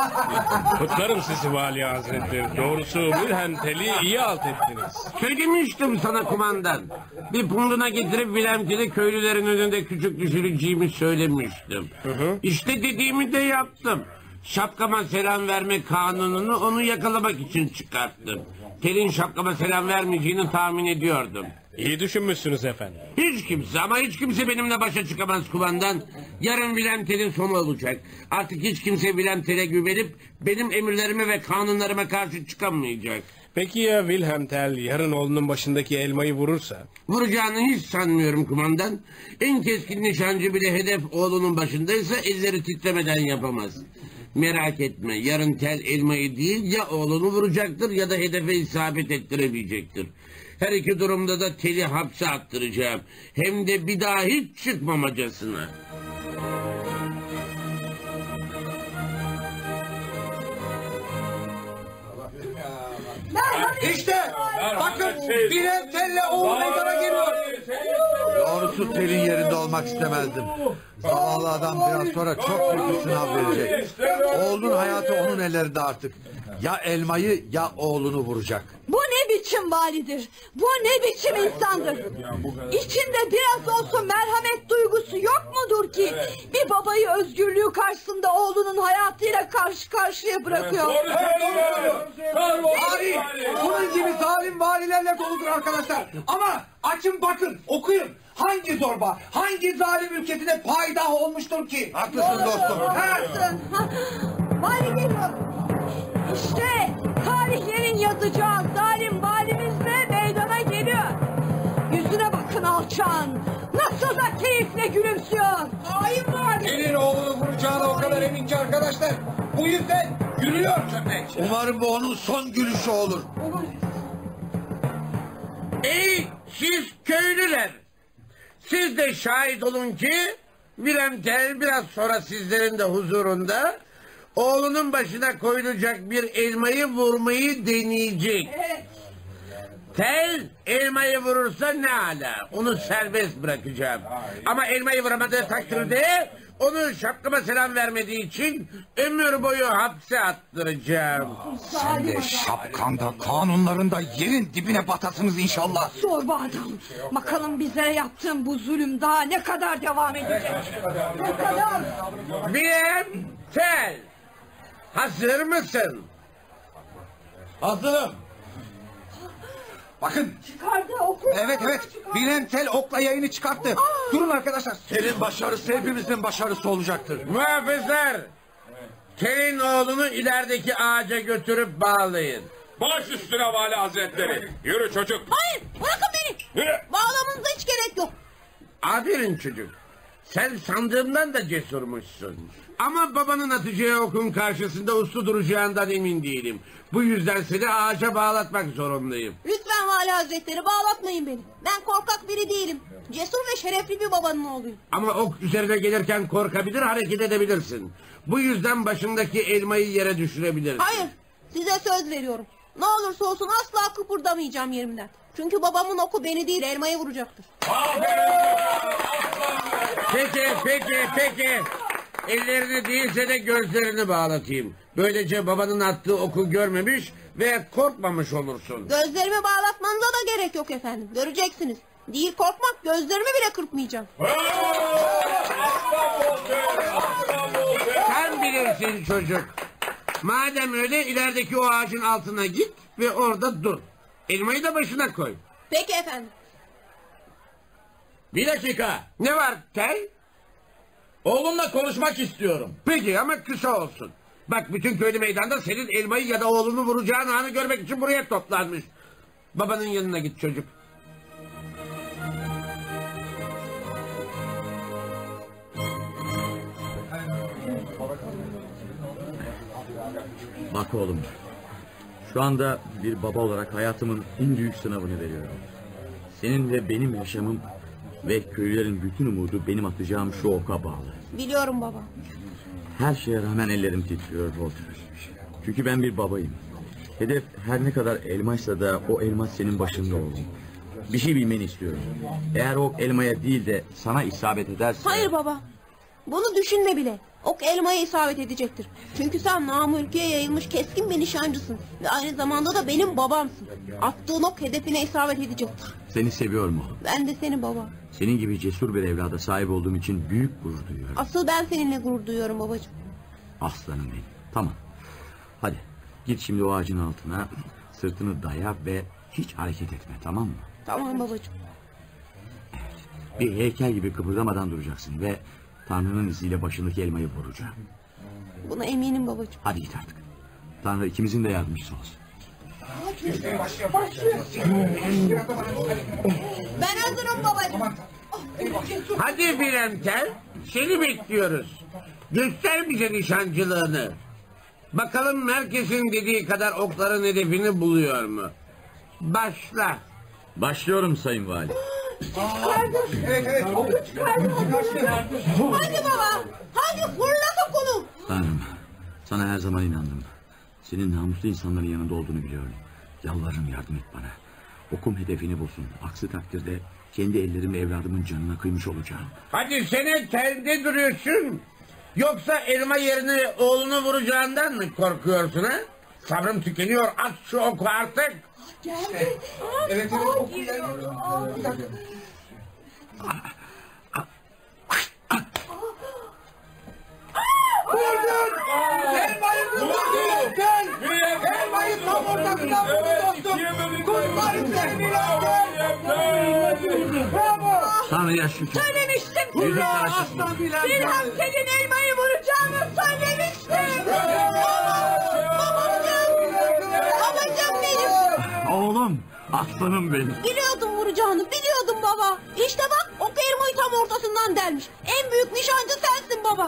S4: Kutlarım sizi Vali Hazretleri. Doğrusu Wilhelm Tell'i iyi alt ettiniz.
S3: Söylemiştim sana kumandan. Bir punduna getirip Wilhelm Tell'i köylülerin önünde küçük düşüreceğimi söylemiştim.
S4: Hı hı.
S3: İşte dediğimi de yaptım. Şapkama selam verme kanununu onu yakalamak için çıkarttım. Tell'in şapkama selam vermeyeceğini tahmin ediyordum.
S4: İyi düşünmüşsünüz efendim.
S3: Hiç kimse ama hiç kimse benimle başa çıkamaz kumandan. Yarın Wilhelm Tell'in sonu olacak. Artık hiç kimse Wilhelm Tell'e güvenip benim emirlerime ve kanunlarıma karşı çıkamayacak.
S4: Peki ya Wilhelm Tell yarın oğlunun başındaki elmayı vurursa?
S3: Vuracağını hiç sanmıyorum kumandan. En keskin nişancı bile hedef oğlunun başındaysa elleri titremeden yapamaz. Merak etme, yarın Tell elmayı değil ya oğlunu vuracaktır ya da hedefe isabet ettiremeyecektir. Her iki durumda da Tell'i hapse attıracağım. Hem de bir daha hiç çıkmamacasına.
S5: İşte bakın Wilhelm Tell'le oğlu meydana geliyor.
S1: Doğrusu Tell'in yerinde olmak istemezdim. Zavallı adam biraz sonra çok büyük bir sınav verecek. Oğlunun hayatı onun ellerinde artık. Ya elmayı ya oğlunu vuracak.
S6: Bu ne biçim validir? Bu ne biçim insandır? İçinde biraz olsun merhamet duygusu yok mudur ki? Bir babayı özgürlüğü karşısında oğlunun hayatıyla karşı karşıya bırakıyor.
S5: Tarih bunun gibi zalim valilerle doludur arkadaşlar. Ama açın bakın okuyun. Hangi zorba, hangi zalim ülkesine paydah olmuştur ki?
S1: Haklısın dostum.
S6: Haklısın. Vali geliyor. İşte tarihlerin yazacağı zalim valimiz de meydana geliyor. Yüzüne bakın alçağın. Nasıl da keyifle gülümsüyor. Hain vali.
S5: Gelin oğlunu vuracağına o kadar emin ki arkadaşlar. Bu yüzden gülüyor köpek.
S1: Umarım bu onun son gülüşü olur.
S3: Ey siz köylüler! Siz de şahit olun ki Wilhelm Tell biraz sonra sizlerin de huzurunda oğlunun başına koyulacak bir elmayı vurmayı deneyecek.
S6: Evet.
S3: Tell elmayı vurursa ne ala, onu serbest bırakacağım. Ama elmayı vuramadığı takdirde onu şapkama selam vermediği için ömür boyu hapse attıracağım.
S5: Sen de şapkanda, kanunlarında yerin dibine batasınız inşallah.
S6: Zorba adam. Bakalım bizlere yaptığın bu zulüm daha ne kadar devam edecek? Ne kadar?
S3: Wilhelm Tell, hazır mısın?
S1: Hazırım.
S5: Bakın.
S6: Çıkardı oku.
S5: Evet evet. Wilhelm Tell okla yayını çıkarttı. Durun arkadaşlar.
S1: Tell'in başarısı hepimizin başarısı olacaktır.
S3: Muhafızlar, Tell'in oğlunu ilerideki ağaca götürüp bağlayın.
S4: Baş üstüne Vali Hazretleri. Yürü çocuk.
S8: Hayır bırakın beni.
S4: Yürü.
S8: Bağlamanıza hiç gerek yok.
S3: Aferin çocuk. Sen sandığımdan da cesurmuşsun. Ama babanın atacağı okun karşısında uslu duracağından emin değilim. Bu yüzden seni ağaca bağlatmak zorundayım.
S8: Lütfen Vali Hazretleri bağlatmayın beni. Ben korkak biri değilim. Cesur ve şerefli bir babanın oğluyum.
S3: Ama ok üzerine gelirken korkabilir, hareket edebilirsin. Bu yüzden başındaki elmayı yere düşürebilirsin.
S8: Hayır size söz veriyorum. Ne olursa olsun asla kıpırdamayacağım yerimden. Çünkü babamın oku beni değil elmayı vuracaktır.
S3: Peki, peki, peki. Ellerini değilse de gözlerini bağlatayım. Böylece babanın attığı oku görmemiş ve korkmamış olursun.
S8: Gözlerimi bağlatmanıza da gerek yok efendim. Göreceksiniz. Değil korkmak gözlerimi bile kırpmayacağım.
S3: Sen bilirsin çocuk. Madem öyle ilerideki o ağacın altına git ve orada dur. Elmayı da başına koy.
S8: Peki efendim.
S3: Bir dakika. Ne var Tell?
S1: Oğlumla konuşmak istiyorum.
S3: Peki ama kısa olsun. Bak bütün köylü meydanda senin elmayı ya da oğlunu vuracağın anı görmek için buraya toplanmış. Babanın yanına git çocuk.
S7: Bak oğlum. Şu anda bir baba olarak hayatımın en büyük sınavını veriyorum. Senin ve benim yaşamım ve köylülerin bütün umudu benim atacağım şu oka bağlı.
S8: Biliyorum baba.
S7: Her şeye rağmen ellerim titriyor Walter. Çünkü ben bir babayım. Hedef her ne kadar elmaysa da o elma senin başında oğlum. Bir şey bilmeni istiyorum. Eğer o elmaya değil de sana isabet ederse...
S8: Hayır baba. Bunu düşünme bile. Ok elmaya isabet edecektir. Çünkü sen namülkiye yayılmış keskin bir nişancısın. Ve aynı zamanda da benim babamsın. Attığın ok hedefine isabet edecektir.
S7: Seni seviyorum oğlum.
S8: Ben de seni baba.
S7: Senin gibi cesur bir evlada sahip olduğum için büyük gurur duyuyorum.
S8: Asıl ben seninle gurur duyuyorum babacığım.
S7: Aslanım benim. Tamam. Hadi git şimdi o ağacın altına, sırtını daya ve hiç hareket etme, tamam mı?
S8: Tamam babacığım.
S7: Bir heykel gibi kıpırdamadan duracaksın ve Tanrı'nın izniyle başındaki elmayı vuracağım.
S8: Buna eminim babacığım.
S7: Hadi git artık. Tanrı ikimizin de yardımcısı olsun.
S8: Ben hazırım babacığım.
S3: Hadi Bilemtel, seni bekliyoruz. Göster bize nişancılığını. Bakalım herkesin dediği kadar okların hedefini buluyor mu? Başla.
S7: Başlıyorum Sayın Vali.
S8: Hadi baba. Hadi fırlat okunu.
S7: Tanrım, sana her zaman inandım. Senin namuslu insanların yanında olduğunu biliyorum. Yalvarırım, yardım et bana. Okum hedefini bulsun. Aksi takdirde kendi ellerimle evladımın canına kıymış olacağım.
S3: Hadi sene telde duruyorsun. Yoksa elma yerine oğlunu vuracağından mı korkuyorsun ha? Sabrım tükeniyor, at şu oku artık.
S6: Geldi.
S5: Evet, evet, oku
S4: Elmayı vurdun! Gel! Elmayı tam ortasından vurdun dostum! Kurtarın seni Bravo!
S7: Tanrı'ya şükür.
S6: Söylemiştim
S7: Yüzük
S6: size.
S7: karşısında.
S6: Bilham senin elmayı vuracağını söylemiştim.
S8: Babacığım benim.
S7: Oğlum, aslanım benim.
S8: Biliyordum vuracağını. Biliyordum baba. İşte bak ok elmayı tam ortasından delmiş. En büyük nişancı sensin baba.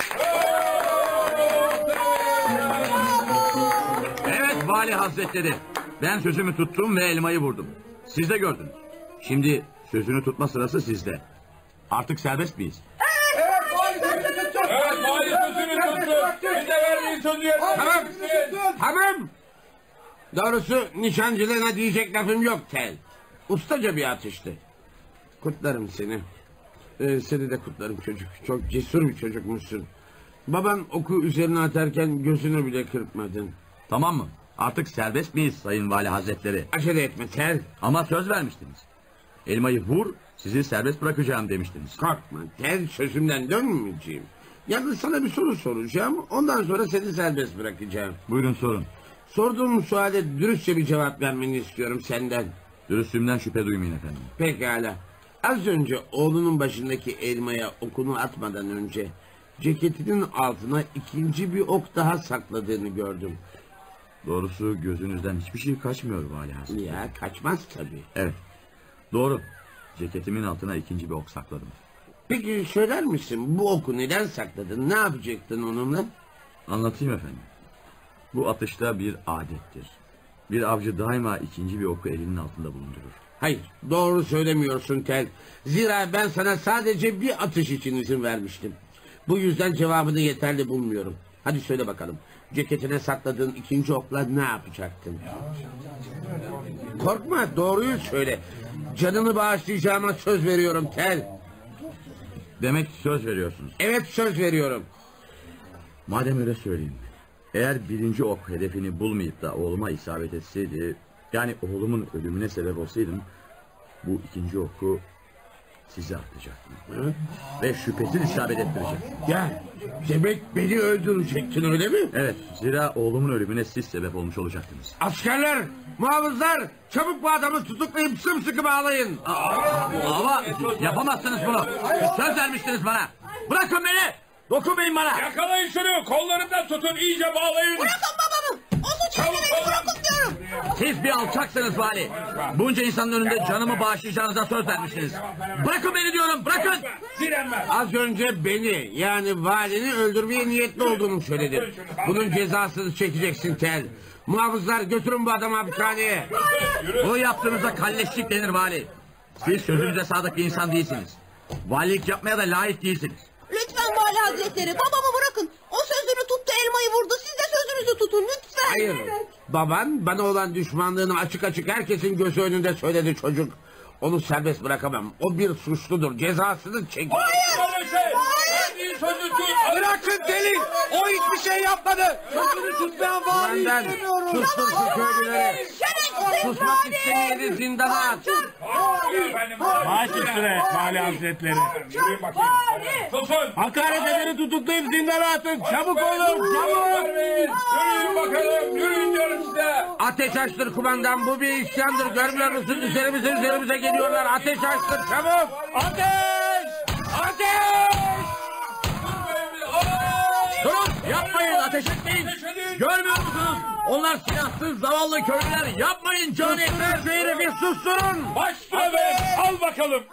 S7: Evet Vali Hazretleri. Ben sözümü tuttum ve elmayı vurdum. Siz de gördünüz. Şimdi sözünü tutma sırası sizde. Artık serbest miyiz?
S4: Evet, vali sözünü tuttu! Evet, vali sözünü tuttu! Biz de verdiği sözü yerine
S3: Tamam,
S4: getirsin.
S3: tamam. Doğrusu nişancılığına diyecek lafım yok Tel. Ustaca bir atıştı. Kutlarım seni. Ee, seni de kutlarım çocuk. Çok cesur bir çocukmuşsun. Baban oku üzerine atarken gözünü bile kırpmadın.
S7: Tamam mı? Artık serbest miyiz Sayın Vali Hazretleri?
S3: Acele etme Tel.
S7: Ama söz vermiştiniz. Elmayı vur, sizi serbest bırakacağım demiştiniz.
S3: Korkma Tel, sözümden dönmeyeceğim. Yalnız sana bir soru soracağım. Ondan sonra seni serbest bırakacağım.
S7: Buyurun sorun.
S3: Sorduğum suale dürüstçe bir cevap vermeni istiyorum senden.
S7: Dürüstlüğümden şüphe duymayın efendim.
S3: Pekala. Az önce oğlunun başındaki elmaya okunu atmadan önce ceketinin altına ikinci bir ok daha sakladığını gördüm.
S7: Doğrusu gözünüzden hiçbir şey kaçmıyor Vali Hazretleri.
S3: Ya kaçmaz tabii.
S7: Evet. Doğru. Ceketimin altına ikinci bir ok sakladım.
S3: Peki söyler misin bu oku neden sakladın? Ne yapacaktın onunla?
S7: Anlatayım efendim. Bu atışta bir adettir. Bir avcı daima ikinci bir oku elinin altında bulundurur.
S3: Hayır, doğru söylemiyorsun Tel. Zira ben sana sadece bir atış için izin vermiştim. Bu yüzden cevabını yeterli bulmuyorum. Hadi söyle bakalım. Ceketine sakladığın ikinci okla ne yapacaktın? Korkma, doğruyu söyle. Canını bağışlayacağıma söz veriyorum Tel.
S7: Demek söz veriyorsunuz.
S3: Evet, söz veriyorum.
S7: Madem öyle söyleyeyim. Eğer birinci ok hedefini bulmayıp da oğluma isabet etseydi... yani oğlumun ölümüne sebep olsaydım... bu ikinci oku size atacaktım.
S3: Hı?
S7: Ve şüphesiz isabet ettirecektim.
S3: Ya, demek beni öldürecektin öyle mi?
S7: Evet, zira oğlumun ölümüne siz sebep olmuş olacaktınız.
S3: Askerler, muhafızlar, çabuk bu adamı tutuklayıp sımsıkı bağlayın.
S7: Ama yapamazsınız bunu. Söz vermiştiniz bana. Bırakın beni. Dokunmayın bana.
S4: Yakalayın şunu, kollarından tutun, iyice bağlayın.
S8: Bırakın babamı. O suç
S4: Çabuk
S8: işlemeni
S4: olun.
S8: bırakın diyorum.
S7: Siz bir alçaksınız vali. Bunca insanın önünde canımı bağışlayacağınıza söz vermiştiniz. Bırakın beni diyorum, bırakın.
S4: Direnme.
S3: Az önce beni, yani valini öldürmeye niyetli olduğunu söyledim. Bunun cezasını çekeceksin Tel. Muhafızlar, götürün bu adamı hapishaneye.
S7: Bu yaptığınıza kalleşlik denir vali. Siz sözünüze sadık bir insan değilsiniz. Valilik yapmaya da layık değilsiniz.
S8: Lütfen Vali Hazretleri babamı bırakın. O sözünü tuttu elmayı vurdu. Siz de sözünüzü tutun lütfen.
S3: Hayır, baban bana olan düşmanlığını açık açık herkesin gözü önünde söyledi çocuk. Onu serbest bırakamam. O bir suçludur, cezasını çekecek.
S4: Hayır.
S8: Hayır.
S4: Verdiği sözü tut.
S1: Bırakın deli. O hiçbir şey yapmadı. Sözünü tutmayan valiyi
S3: Kumandan,
S1: istemiyorum.
S3: sustur şu köylüleri. Susmak istemeyeni zindana at.
S4: Baş üstüne Vali Hazretleri. Yürüyün bakayım. Susun. Hakaret edeni tutuklayıp zindana atın. Çabuk olun. Çabuk. Yürüyün bakalım. Yürüyün diyorum size.
S3: Ateş açtır kumandan, bu bir isyandır. Görmüyor musun? Üzerimize üzerimize geliyorlar. Ateş açtır çabuk.
S4: Ateş! Ateş!
S3: Durun, yapmayın, ateş etmeyin. Görmüyor musunuz? Onlar silahsız zavallı köylüler. Yapmayın caniyetler, şu herifi susturun.
S4: Başla be! Al bakalım.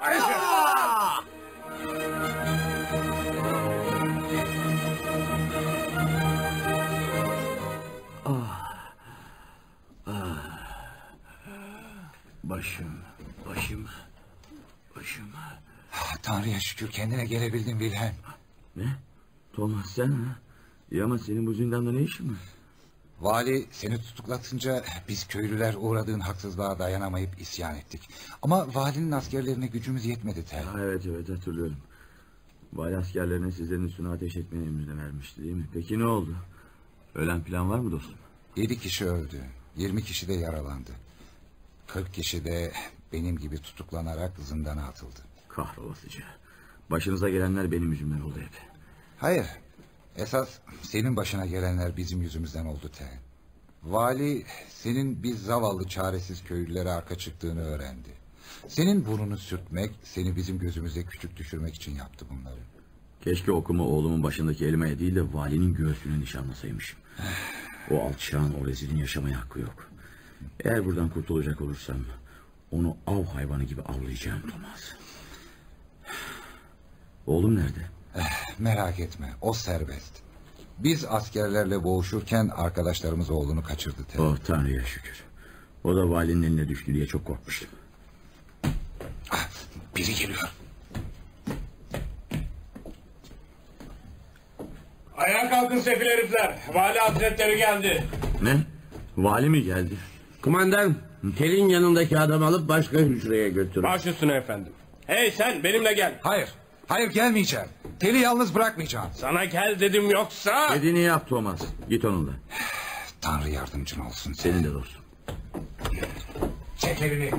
S7: Başım, başım, başım.
S5: Ah, Tanrı'ya şükür kendine gelebildin Wilhelm.
S7: Ne? Thomas sen ha? İyi ama senin bu zindanda ne işin var?
S5: Vali seni tutuklatınca biz köylüler uğradığın haksızlığa dayanamayıp isyan ettik. Ama valinin askerlerine gücümüz yetmedi Tel.
S7: Ha, evet evet hatırlıyorum. Vali askerlerine sizlerin üstüne ateş etmeye emrini vermişti değil mi? Peki ne oldu? Ölen plan var mı dostum?
S5: Yedi kişi öldü. Yirmi kişi de yaralandı. Kırk kişi de benim gibi tutuklanarak zindana atıldı.
S7: Kahrolasıca. Başınıza gelenler benim yüzümden oldu hep.
S5: Hayır. Esas senin başına gelenler bizim yüzümüzden oldu Tel. Vali senin biz zavallı çaresiz köylülere arka çıktığını öğrendi. Senin burnunu sürtmek, seni bizim gözümüze küçük düşürmek için yaptı bunları.
S7: Keşke okumu oğlumun başındaki elmaya değil de valinin göğsüne nişanlasaymışım. O alçağın, o rezilin yaşamaya hakkı yok. Eğer buradan kurtulacak olursam onu av hayvanı gibi avlayacağım Thomas. Oğlum nerede?
S5: Eh, merak etme, o serbest. Biz askerlerle boğuşurken arkadaşlarımız oğlunu kaçırdı Tel.
S7: Oh Tanrı'ya şükür. O da valinin eline düştü diye çok korkmuştum.
S5: Ah, biri geliyor.
S4: Ayağa kalkın sefil herifler. Vali Hazretleri geldi.
S7: Ne? Vali mi geldi?
S3: Kumandan, telin yanındaki adamı alıp başka hücreye götürün.
S4: Baş üstüne efendim. Hey sen benimle gel.
S5: Hayır, hayır gelmeyeceğim. Teli yalnız bırakmayacağım.
S4: Sana gel dedim yoksa.
S7: Dediğini yap Thomas. Git onunla.
S5: Tanrı yardımcın olsun.
S7: Senin de dostum.
S5: Çek elini.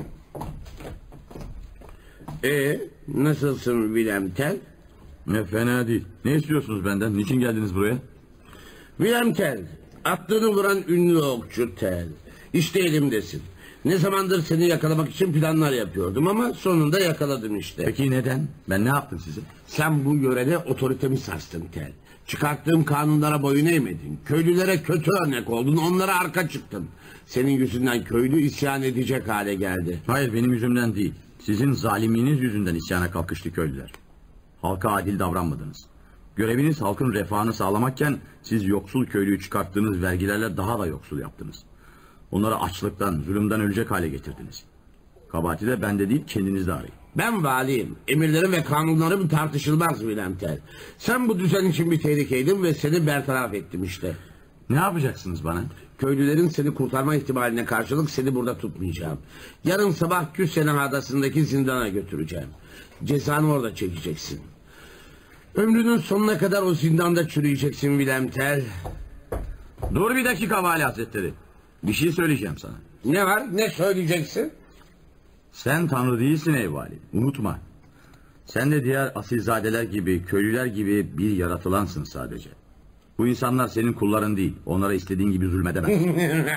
S3: Ee, nasılsın Wilhelm Tell?
S7: Ne fena değil. Ne istiyorsunuz benden? Niçin geldiniz buraya?
S3: Wilhelm Tell, attığını vuran ünlü okçu Tell. İşte elimdesin. Ne zamandır seni yakalamak için planlar yapıyordum ama sonunda yakaladım işte.
S7: Peki neden? Ben ne yaptım size?
S3: Sen bu yörede otoritemi sarstın Tell. Çıkarttığım kanunlara boyun eğmedin. Köylülere kötü örnek oldun, onlara arka çıktın. Senin yüzünden köylü isyan edecek hale geldi.
S7: Hayır benim yüzümden değil. Sizin zalimliğiniz yüzünden isyana kalkıştı köylüler. Halka adil davranmadınız. Göreviniz halkın refahını sağlamakken siz yoksul köylüyü çıkarttığınız vergilerle daha da yoksul yaptınız. Onları açlıktan, zulümden ölecek hale getirdiniz. Kabahati de bende değil kendinizde arayın.
S3: Ben valiyim. Emirlerim ve kanunlarım tartışılmaz Wilhelm Tell. Sen bu düzen için bir tehlikeydin ve seni bertaraf ettim işte.
S7: Ne yapacaksınız bana?
S3: Köylülerin seni kurtarma ihtimaline karşılık seni burada tutmayacağım. Yarın sabah Küssena adasındaki zindana götüreceğim. Cezanı orada çekeceksin. Ömrünün sonuna kadar o zindanda çürüyeceksin Wilhelm Tell.
S7: Dur bir dakika Vali Hazretleri. Bir şey söyleyeceğim sana.
S3: Ne var? Ne söyleyeceksin?
S7: Sen tanrı değilsin ey vali. Unutma. Sen de diğer asilzadeler gibi, köylüler gibi bir yaratılansın sadece. Bu insanlar senin kulların değil. Onlara istediğin gibi zulmedemezsin.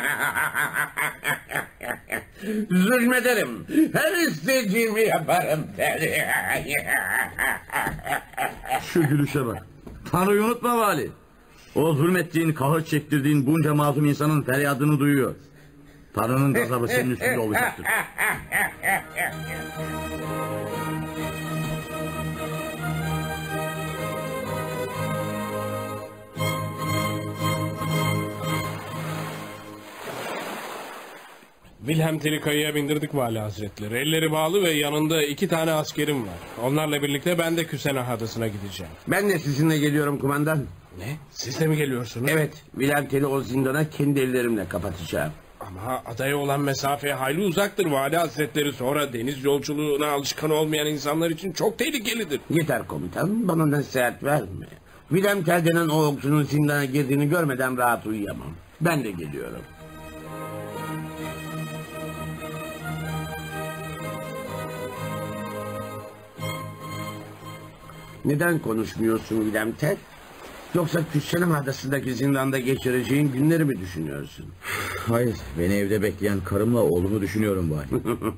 S3: Zulmederim. Her istediğimi yaparım.
S7: Şu gülüşe bak. Tanrı'yı unutma vali. O zulmettiğin, kahır çektirdiğin bunca mazlum insanın feryadını duyuyor. Tanrı'nın gazabı senin üstünde olacaktır.
S4: Wilhelm Tell'i kayaya bindirdik Vali Hazretleri. Elleri bağlı ve yanında iki tane askerim var. Onlarla birlikte ben de Küssena adasına gideceğim.
S3: Ben de sizinle geliyorum kumandan.
S4: Ne? Siz de mi geliyorsunuz?
S3: Evet, Wilhelm Tell'i o zindana kendi ellerimle kapatacağım.
S4: Ama adaya olan mesafe hayli uzaktır Vali Hazretleri. Sonra deniz yolculuğuna alışkın olmayan insanlar için çok tehlikelidir.
S3: Yeter komutan, bana nasihat verme. Wilhelm Tell denen o okçunun zindana girdiğini görmeden rahat uyuyamam. Ben de geliyorum. Neden konuşmuyorsun Wilhelm Tell? Yoksa Küçünem Adası'ndaki zindanda geçireceğin günleri mi düşünüyorsun?
S7: Hayır, beni evde bekleyen karımla oğlumu düşünüyorum bari.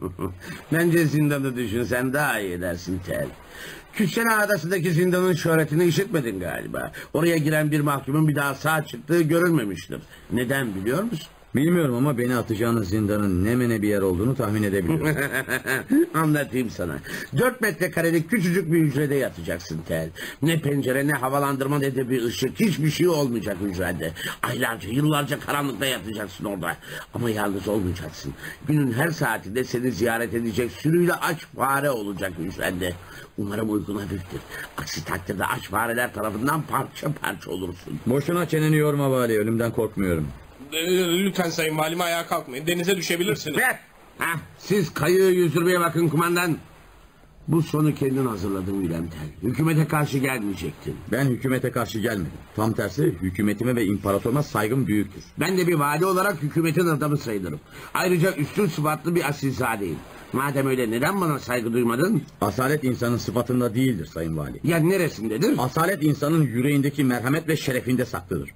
S3: Bence zindanı düşünsen daha iyi edersin Tell. Küçünem Adası'ndaki zindanın şöhretini işitmedin galiba. Oraya giren bir mahkumun bir daha sağ çıktığı görülmemiştir. Neden biliyor musun?
S7: Bilmiyorum ama beni atacağınız zindanın ne mene bir yer olduğunu tahmin edebiliyorum.
S3: Anlatayım sana. Dört metrekarelik küçücük bir hücrede yatacaksın Tel. Ne pencere ne havalandırma ne de bir ışık. Hiçbir şey olmayacak hücrede. Aylarca yıllarca karanlıkta yatacaksın orada. Ama yalnız olmayacaksın. Günün her saatinde seni ziyaret edecek sürüyle aç fare olacak hücrede. Umarım uykun hafiftir. Aksi takdirde aç fareler tarafından parça parça olursun.
S7: Boşuna çeneni yorma vali, ölümden korkmuyorum.
S4: Lütfen sayın valime ayağa kalkmayın. Denize düşebilirsiniz.
S3: Ver! Hah, siz kayığı yüzdürmeye bakın kumandan. Bu sonu kendin hazırladın Wilhelm Tell. Hükümete karşı gelmeyecektin.
S7: Ben hükümete karşı gelmedim. Tam tersi hükümetime ve imparatoruma saygım büyüktür.
S3: Ben de bir vali olarak hükümetin adamı sayılırım. Ayrıca üstün sıfatlı bir asilzadeyim. Madem öyle neden bana saygı duymadın?
S7: Asalet insanın sıfatında değildir sayın vali.
S3: Ya neresindedir?
S7: Asalet insanın yüreğindeki merhamet ve şerefinde saklıdır.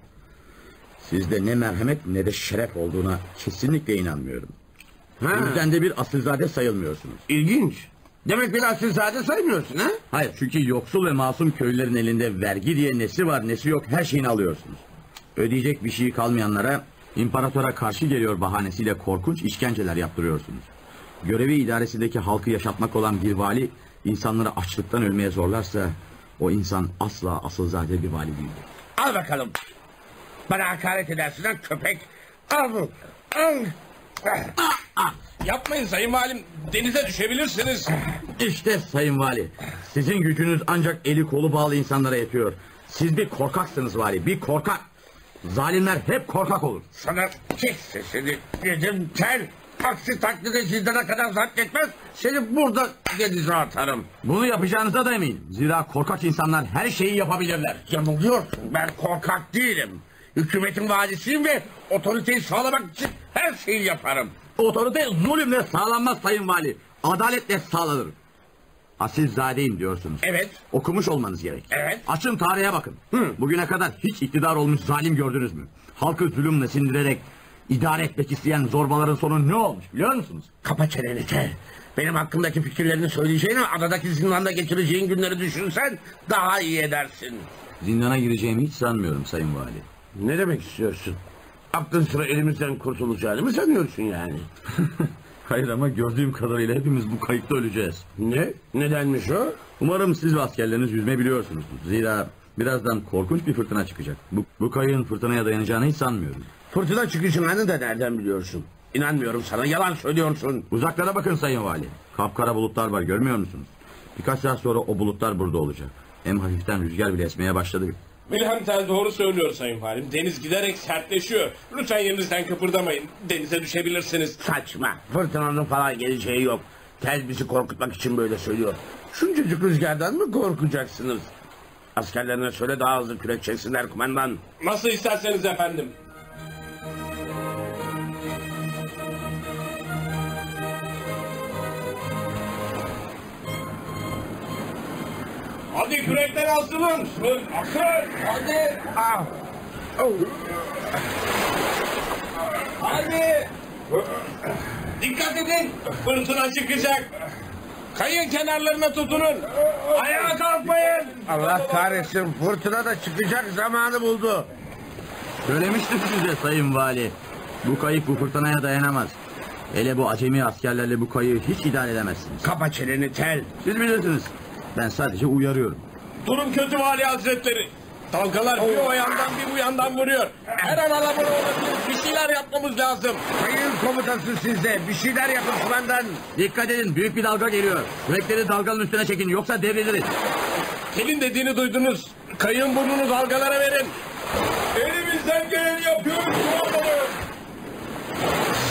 S7: Sizde ne merhamet ne de şeref olduğuna kesinlikle inanmıyorum.
S3: Ha.
S7: Bu yüzden de bir asilzade sayılmıyorsunuz.
S3: İlginç. Demek bir asilzade saymıyorsun ha?
S7: Hayır, çünkü yoksul ve masum köylülerin elinde vergi diye nesi var nesi yok her şeyini alıyorsunuz. Ödeyecek bir şey kalmayanlara imparatora karşı geliyor bahanesiyle korkunç işkenceler yaptırıyorsunuz. Görevi idaresindeki halkı yaşatmak olan bir vali insanları açlıktan ölmeye zorlarsa o insan asla asılzade bir vali değildir.
S3: Al bakalım. Bana hakaret edersin lan köpek. Al bu. Al.
S4: Yapmayın sayın valim. Denize düşebilirsiniz.
S7: İşte sayın vali, sizin gücünüz ancak eli kolu bağlı insanlara yetiyor. Siz bir korkaksınız vali, bir korkak. Zalimler hep korkak olur.
S3: Sana kes sesini dedim Tel. Aksi takdirde zindana kadar zapt etmez. Seni burada denize atarım.
S7: Bunu yapacağınıza da eminim. Zira korkak insanlar her şeyi yapabilirler.
S3: Yanılıyorsun. Ben korkak değilim. Hükümetin valisiyim ve otoriteyi sağlamak için her şeyi yaparım.
S7: Otorite zulümle sağlanmaz sayın vali. Adaletle sağlanır. Asilzadeyim diyorsunuz.
S3: Evet.
S7: Okumuş olmanız gerek.
S3: Evet.
S7: Açın tarihe bakın.
S3: Hı.
S7: Bugüne kadar hiç iktidar olmuş zalim gördünüz mü? Halkı zulümle sindirerek idare etmek isteyen zorbaların sonu ne olmuş biliyor musunuz?
S3: Kapa çeneni Tel. Benim hakkımdaki fikirlerini söyleyeceğine adadaki zindanda geçireceğin günleri düşünsen daha iyi edersin.
S7: Zindana gireceğimi hiç sanmıyorum sayın vali.
S3: Ne demek istiyorsun? Aklın sıra elimizden kurtulacağını mı sanıyorsun yani?
S7: Hayır ama gördüğüm kadarıyla hepimiz bu kayıkta öleceğiz.
S3: Ne? Nedenmiş o?
S7: Umarım siz ve askerleriniz yüzme biliyorsunuz. Zira birazdan korkunç bir fırtına çıkacak. Bu, bu kayığın fırtınaya dayanacağını hiç sanmıyorum.
S3: Fırtına çıkacağını da nereden biliyorsun? İnanmıyorum sana, yalan söylüyorsun.
S7: Uzaklara bakın sayın vali. Kapkara bulutlar var, görmüyor musunuz? Birkaç saat sonra o bulutlar burada olacak. Hem hafiften rüzgar bile esmeye başladı.
S4: Wilhelm Tell doğru söylüyor sayın valim. Deniz giderek sertleşiyor. Lütfen yerinizden kıpırdamayın. Denize düşebilirsiniz.
S3: Saçma, fırtınanın falan geleceği yok. Tel bizi korkutmak için böyle söylüyor. Şuncacık rüzgardan mı korkacaksınız? Askerlerine söyle daha hızlı kürek çeksinler kumandan.
S4: Nasıl isterseniz efendim. Hadi kürekler asılın. Asıl. Hadi.
S3: Ah. Oh.
S4: Hadi. Dikkat edin. Fırtına çıkacak. Kayın kenarlarına tutunun. Ayağa kalkmayın.
S3: Allah kahretsin, fırtına da çıkacak zamanı buldu.
S7: Söylemiştim size sayın vali. Bu kayık bu fırtınaya dayanamaz. Hele bu acemi askerlerle bu kayığı hiç idare edemezsiniz.
S3: Kapa çeneni Tel.
S7: Siz bilirsiniz. Ben sadece uyarıyorum.
S4: Durum kötü vali hazretleri. Dalgalar bir o yandan bir bu yandan vuruyor. Her an alabora olabilir. Bir şeyler yapmamız lazım.
S3: Kayın komutası sizde, bir şeyler yapın kumandan.
S7: Dikkat edin, büyük bir dalga geliyor. Kürekleri dalganın üstüne çekin yoksa devriliriz.
S4: Telin dediğini duydunuz. Kayın burnunu dalgalara verin. Elimizden geleni yapıyoruz kumandanım.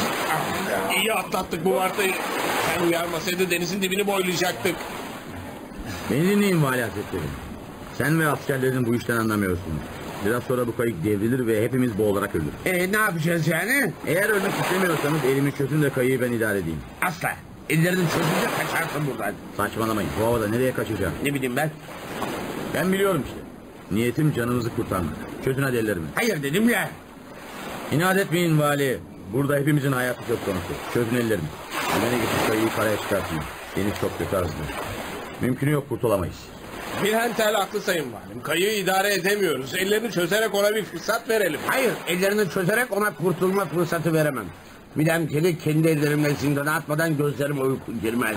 S4: İyi atlattık bu vartayı. Sen uyarmasaydı denizin dibini boylayacaktık.
S7: Beni dinleyin Vali Hazretleri. Sen ve askerlerin bu işten anlamıyorsunuz. Biraz sonra bu kayık devrilir ve hepimiz boğularak ölürüz.
S3: E ne yapacağız yani?
S7: Eğer ölmek istemiyorsanız elimi çözün de kayığı ben idare edeyim.
S3: Asla. Ellerini çözünce kaçarsın buradan.
S7: Saçmalamayın. Bu havada nereye kaçacağım?
S3: Ne bileyim ben.
S7: Ben biliyorum işte. Niyetim canınızı kurtarmak. Çözün hadi ellerimi.
S3: Hayır dedim ya.
S7: İnat etmeyin vali. Burada hepimizin hayatı söz konusu. Çözün ellerimi. Hemen gidip kayığı karaya çıkartayım. Deniz çok kötü azdı. Mümkünü yok, kurtulamayız.
S4: Wilhelm Tell haklı sayın valim. Kayığı idare edemiyoruz. Ellerini çözerek ona bir fırsat verelim.
S3: Hayır, ellerini çözerek ona kurtulma fırsatı veremem. Wilhelm Tell'i kendi ellerimle zindana atmadan gözlerime uyku girmez.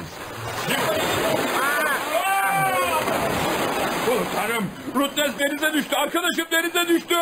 S4: Kurtarım! Rutles denize düştü. Arkadaşım denize düştü.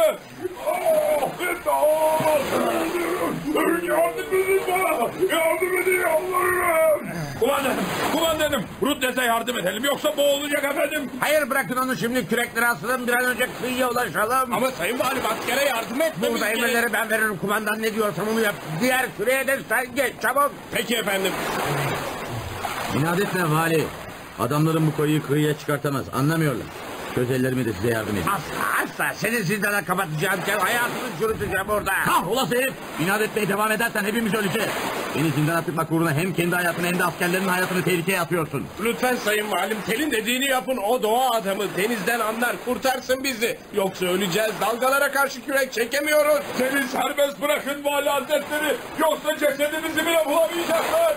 S4: Yardım edin bana. Yardım edin yalvarırım. Kumandanım, kumandanım. Rutles'e yardım edelim yoksa boğulacak efendim.
S3: Hayır, bırakın onu şimdi, kürekleri asılın, bir an önce kıyıya ulaşalım.
S4: Ama sayın valim askere yardım etmemiz
S3: Burada
S4: gerek.
S3: emirleri ben veririm, kumandan ne diyorsam onu yap. Diğer küreye de sen geç, çabuk.
S4: Peki efendim.
S7: İnat etme vali. Adamların bu kayığı kıyıya çıkartamaz. Anlamıyorlar. Çöz ellerimi de size yardım edeyim.
S3: Asla asla, seni zindana kapatacağım, hayatını çürüteceğim orada.
S7: Kahrolası herif! İnat etmeye devam edersen hepimiz öleceğiz. Beni zindana tıkmak uğruna hem kendi hayatını hem de askerlerin hayatını tehlikeye atıyorsun.
S4: Lütfen sayın valim Tel'in dediğini yapın. O doğa adamı denizden anlar, kurtarsın bizi. Yoksa öleceğiz, dalgalara karşı kürek çekemiyoruz. Tel'i serbest bırakın vali hazretleri. Yoksa cesedimizi bile bulamayacaklar.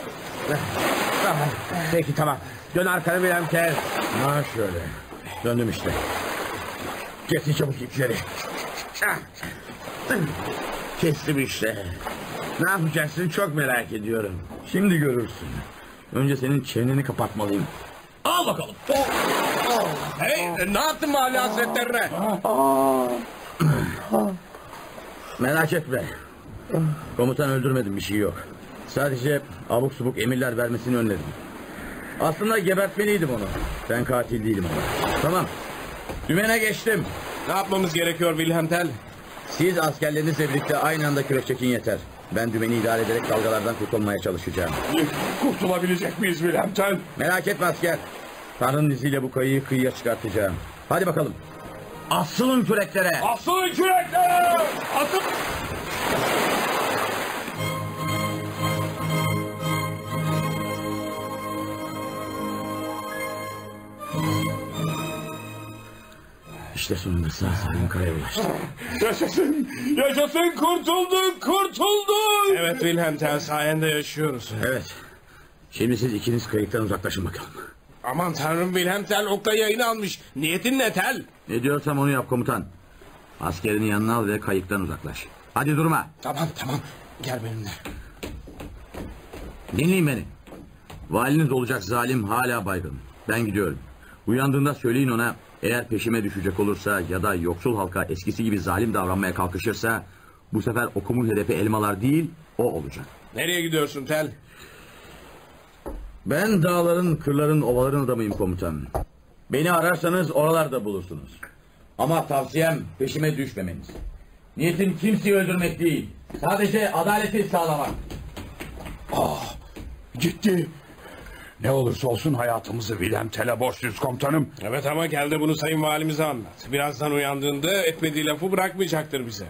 S3: Peki tamam, dön arkanı Wilhelm Tell.
S7: Ha şöyle. Döndüm işte.
S3: Kesin çabuk ipleri. Kestim işte. Ne yapacaksın çok merak ediyorum.
S7: Şimdi görürsün. Önce senin çeneni kapatmalıyım.
S4: Al bakalım. Hey, ne yaptın vali hazretlerine?
S7: Merak etme. Komutan öldürmedim, bir şey yok. Sadece abuk subuk emirler vermesini önledim. Aslında gebertmeliydim onu. Ben katil değilim ama. Tamam. Dümene geçtim.
S4: Ne yapmamız gerekiyor Wilhelm Tell?
S7: Siz askerlerinizle birlikte aynı anda kürek çekin yeter. Ben dümeni idare ederek dalgalardan kurtulmaya çalışacağım.
S4: Kurtulabilecek miyiz Wilhelm Tell?
S7: Merak etme asker. Tanrı'nın izniyle bu kayığı kıyıya çıkartacağım. Hadi bakalım. Asılın küreklere.
S4: Asılın küreklere! Asıl...
S7: İşte sonunda sağ salim karaya ulaştık.
S4: Yaşasın! Yaşasın! Kurtulduk! Kurtulduk! Evet Wilhelm Tell sayende yaşıyoruz.
S7: Evet. Şimdi siz ikiniz kayıktan uzaklaşın bakalım.
S4: Aman tanrım Wilhelm Tell Oktay yayını almış. Niyetin ne Tell?
S7: Ne diyorsam onu yap komutan. Askerini yanına al ve kayıktan uzaklaş. Hadi durma.
S4: Tamam tamam. Gel benimle.
S7: Dinleyin beni. Valiniz olacak zalim hala baygın. Ben gidiyorum. Uyandığında söyleyin ona, eğer peşime düşecek olursa ya da yoksul halka eskisi gibi zalim davranmaya kalkışırsa, bu sefer okumun hedefi elmalar değil, o olacak.
S4: Nereye gidiyorsun Tell?
S7: Ben dağların, kırların, ovaların adamıyım komutan. Beni ararsanız oralarda bulursunuz. Ama tavsiyem peşime düşmemeniz. Niyetim kimseyi öldürmek değil, sadece adaleti sağlamak.
S9: Ah, gitti. Ne olursa olsun hayatımızı Wilhelm Tell'e borçluyuz komutanım.
S4: Evet ama gel de bunu sayın valimize anlat. Birazdan uyandığında etmediği lafı bırakmayacaktır bize.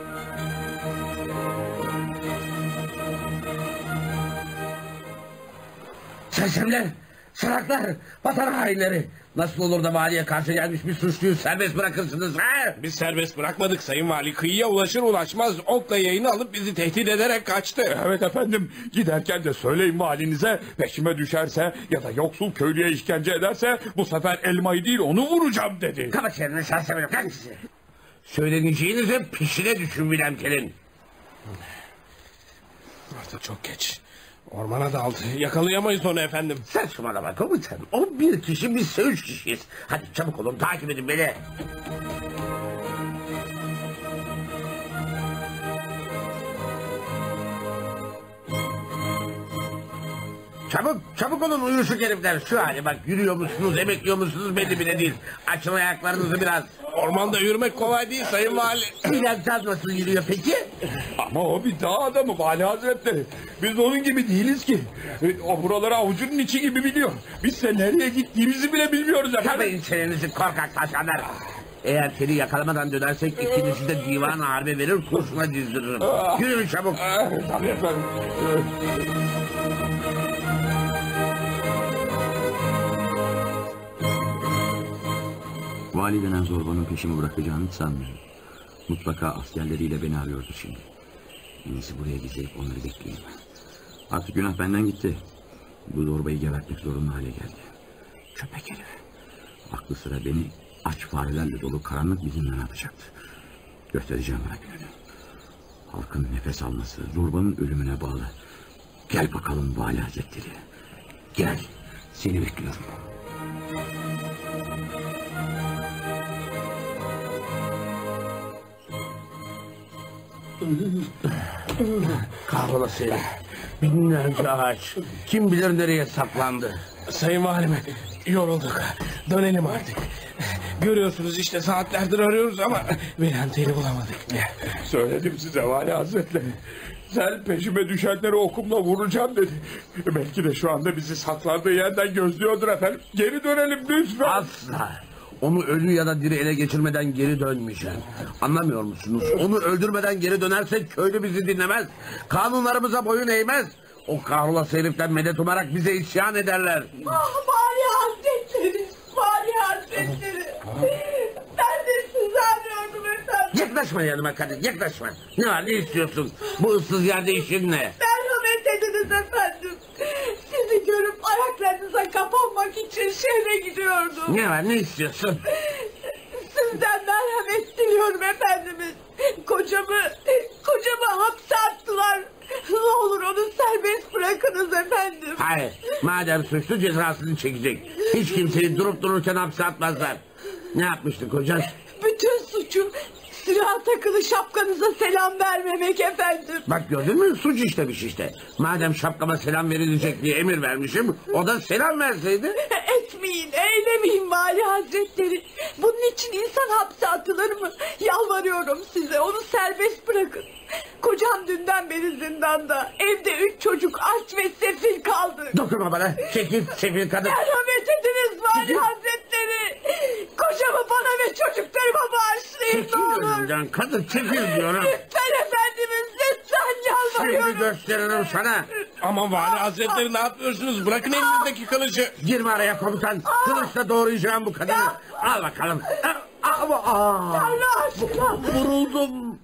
S3: Sersemler, salaklar, vatan hainleri. Nasıl olur da valiye karşı gelmiş bir suçluyu serbest bırakırsınız ha?
S4: Biz serbest bırakmadık sayın vali. Kıyıya ulaşır ulaşmaz Oktay yayını alıp bizi tehdit ederek kaçtı.
S9: Evet efendim, giderken de söyleyin valinize, peşime düşerse ya da yoksul köylüye işkence ederse bu sefer elmayı değil onu vuracağım dedi.
S3: Kapat çeneni sersemler, kalk size. Söyleneceğinize peşine düşün Wilhelm Tell'in.
S4: Artık çok geç. Ormana daldı. Yakalayamayız onu efendim.
S3: Saçmalama komutan. O bir kişi, biz üç kişiyiz. Hadi çabuk olun, takip edin beni. Çabuk, çabuk olun uyuşuk herifler. Şu hali bak, yürüyor musunuz, emekliyor musunuz belli bile değil. Açın ayaklarınızı biraz.
S4: Ormanda yürümek kolay değil sayın vali.
S3: Bilal nasıl yürüyor peki?
S9: Ama o bir dağ adamı Vali Hazretleri. Biz onun gibi değiliz ki. E, O buraları avucunun içi gibi biliyor. Biz de nereye gittiğimizi bile bilmiyoruz efendim.
S3: Kapayın çenenizi korkak taşanlar. Eğer seni yakalamadan dönersek ikinizi de divan harbe verir, kurşuna dizdiririm. Yürüyün çabuk.
S9: Ah, tabii efendim.
S7: Vali denen zorbanın peşimi bırakacağını hiç sanmıyorum. Mutlaka askerleriyle beni arıyordu şimdi. En iyisi buraya gizleyip onları bekleyeyim. Artık günah benden gitti. Bu zorbayı gebertmek zorunlu hale geldi. Köpek herif. Aklı sıra beni aç farelerle dolu karanlık bir zindan atacaktı. Göstereceğim ona gününü. Halkın nefes alması zorbanın ölümüne bağlı. Gel bakalım Vali Hazretleri. Gel. Seni bekliyorum.
S3: Kahrolası herif. Binlerce ağaç. Kim bilir nereye saklandı.
S4: Sayın valim, yorulduk. Dönelim artık. Görüyorsunuz işte saatlerdir arıyoruz ama Bülent'i bulamadık.
S9: Söyledim size Vali Hazretleri. Sen peşime düşenleri okumla vuracağım dedi. Belki de şu anda bizi saklandığı yerden gözlüyordur efendim. Geri dönelim lütfen.
S3: Asla. Onu ölü ya da diri ele geçirmeden geri dönmeyeceğim. Anlamıyor musunuz? Onu öldürmeden geri dönersek köylü bizi dinlemez. Kanunlarımıza boyun eğmez. O kahrolası heriften medet umarak bize isyan ederler.
S6: Ah Vali Hazretleri, Vali Hazretleri. Ben de sizi arıyordum efendim.
S3: Yaklaşma yanıma kadın, yaklaşma. Ne var, ne istiyorsun? Bu ıssız yerde işin ne?
S6: Merhamet ediniz efendim. Sizi görüp ayaklarınıza kapanmak için şehre gidiyordum.
S3: Ne var, ne istiyorsun?
S6: Sizden merhamet diliyorum efendimiz. Kocamı, kocamı hapse attılar. Ne olur onu serbest bırakınız efendim.
S3: Hayır, madem suçlu cezasını çekecek. Hiç kimseyi durup dururken hapse atmazlar. Ne yapmıştı kocan?
S6: Bütün suçu silah takılı şapkanıza selam vermemek efendim.
S3: Bak gördün mü, suç işlemiş işte. Madem şapkama selam verilecek diye emir vermişim, o da selam verseydi.
S6: Etmeyin, eylemeyin Vali Hazretleri. Bunun için insan hapse atılır mı? Yalvarıyorum size, onu serbest bırakın. Kocam dünden beri zindanda. Evde üç çocuk aç ve sefil kaldı.
S3: Dokunma bana, çekil sefil kadın.
S6: Merhamet ediniz Vali Hazretleri. Kocamı bana ve çocuklarıma bağışlayın
S3: Çekil
S6: ne olur.
S3: önümden kadın, çekil diyorum.
S6: Lütfen efendimiz, lütfen yalvarıyorum.
S3: Şimdi gösteririm sana.
S4: Ama vali hazretleri ne yapıyorsunuz? Bırakın elinizdeki kılıcı.
S3: Girme araya komutan. Kılıçla doğrayacağım bu kadını. Al bakalım. Aa, aa.
S6: Allah aşkına.
S3: Vuruldum.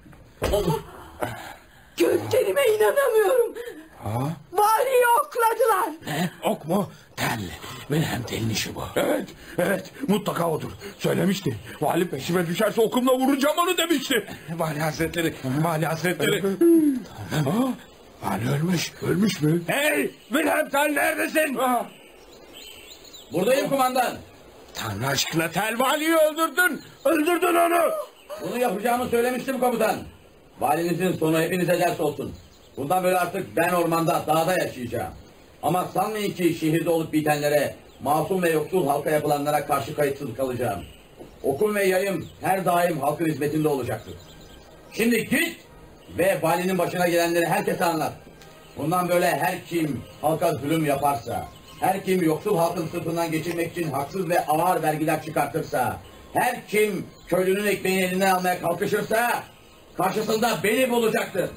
S6: Gözlerime inanamıyorum.
S4: Ha?
S6: Valiyi okladılar.
S4: Ne? Ok mu? Tel. Benim telin işi bu.
S9: Evet, evet mutlaka odur. Söylemişti. Vali peşime düşerse okumla vuracağım onu demişti.
S4: Vali hazretleri, vali hazretleri.
S9: Ha?
S4: Vali ölmüş.
S9: Ölmüş mü?
S4: Hey! Wilhelm Tell neredesin?
S9: Ha.
S7: Buradayım kumandan.
S4: Tanrı aşkına Tel valiyi öldürdün. Öldürdün onu.
S7: Bunu yapacağımı söylemiştim komutan. Valinizin sonu hepinize ders olsun. Bundan böyle artık ben ormanda, dağda yaşayacağım. Ama sanmayın ki şehirde olup bitenlere, masum ve yoksul halka yapılanlara karşı kayıtsız kalacağım. Okum ve yayım her daim halkın hizmetinde olacaktır. Şimdi git ve valinin başına gelenleri herkese anlat. Bundan böyle her kim halka zulüm yaparsa, her kim yoksul halkın sırtından geçirmek için haksız ve ağır vergiler çıkartırsa, her kim köylünün ekmeğini elinden almaya kalkışırsa, karşısında beni bulacaktır.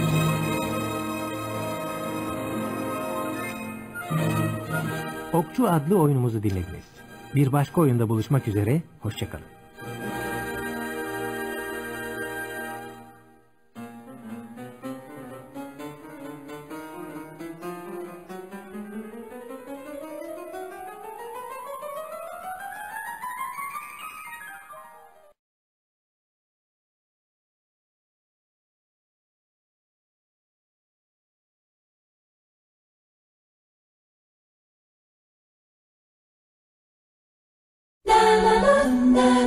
S2: Okçu adlı oyunumuzu dinlediniz. Bir başka oyunda buluşmak üzere, hoşçakalın.
S10: La la la la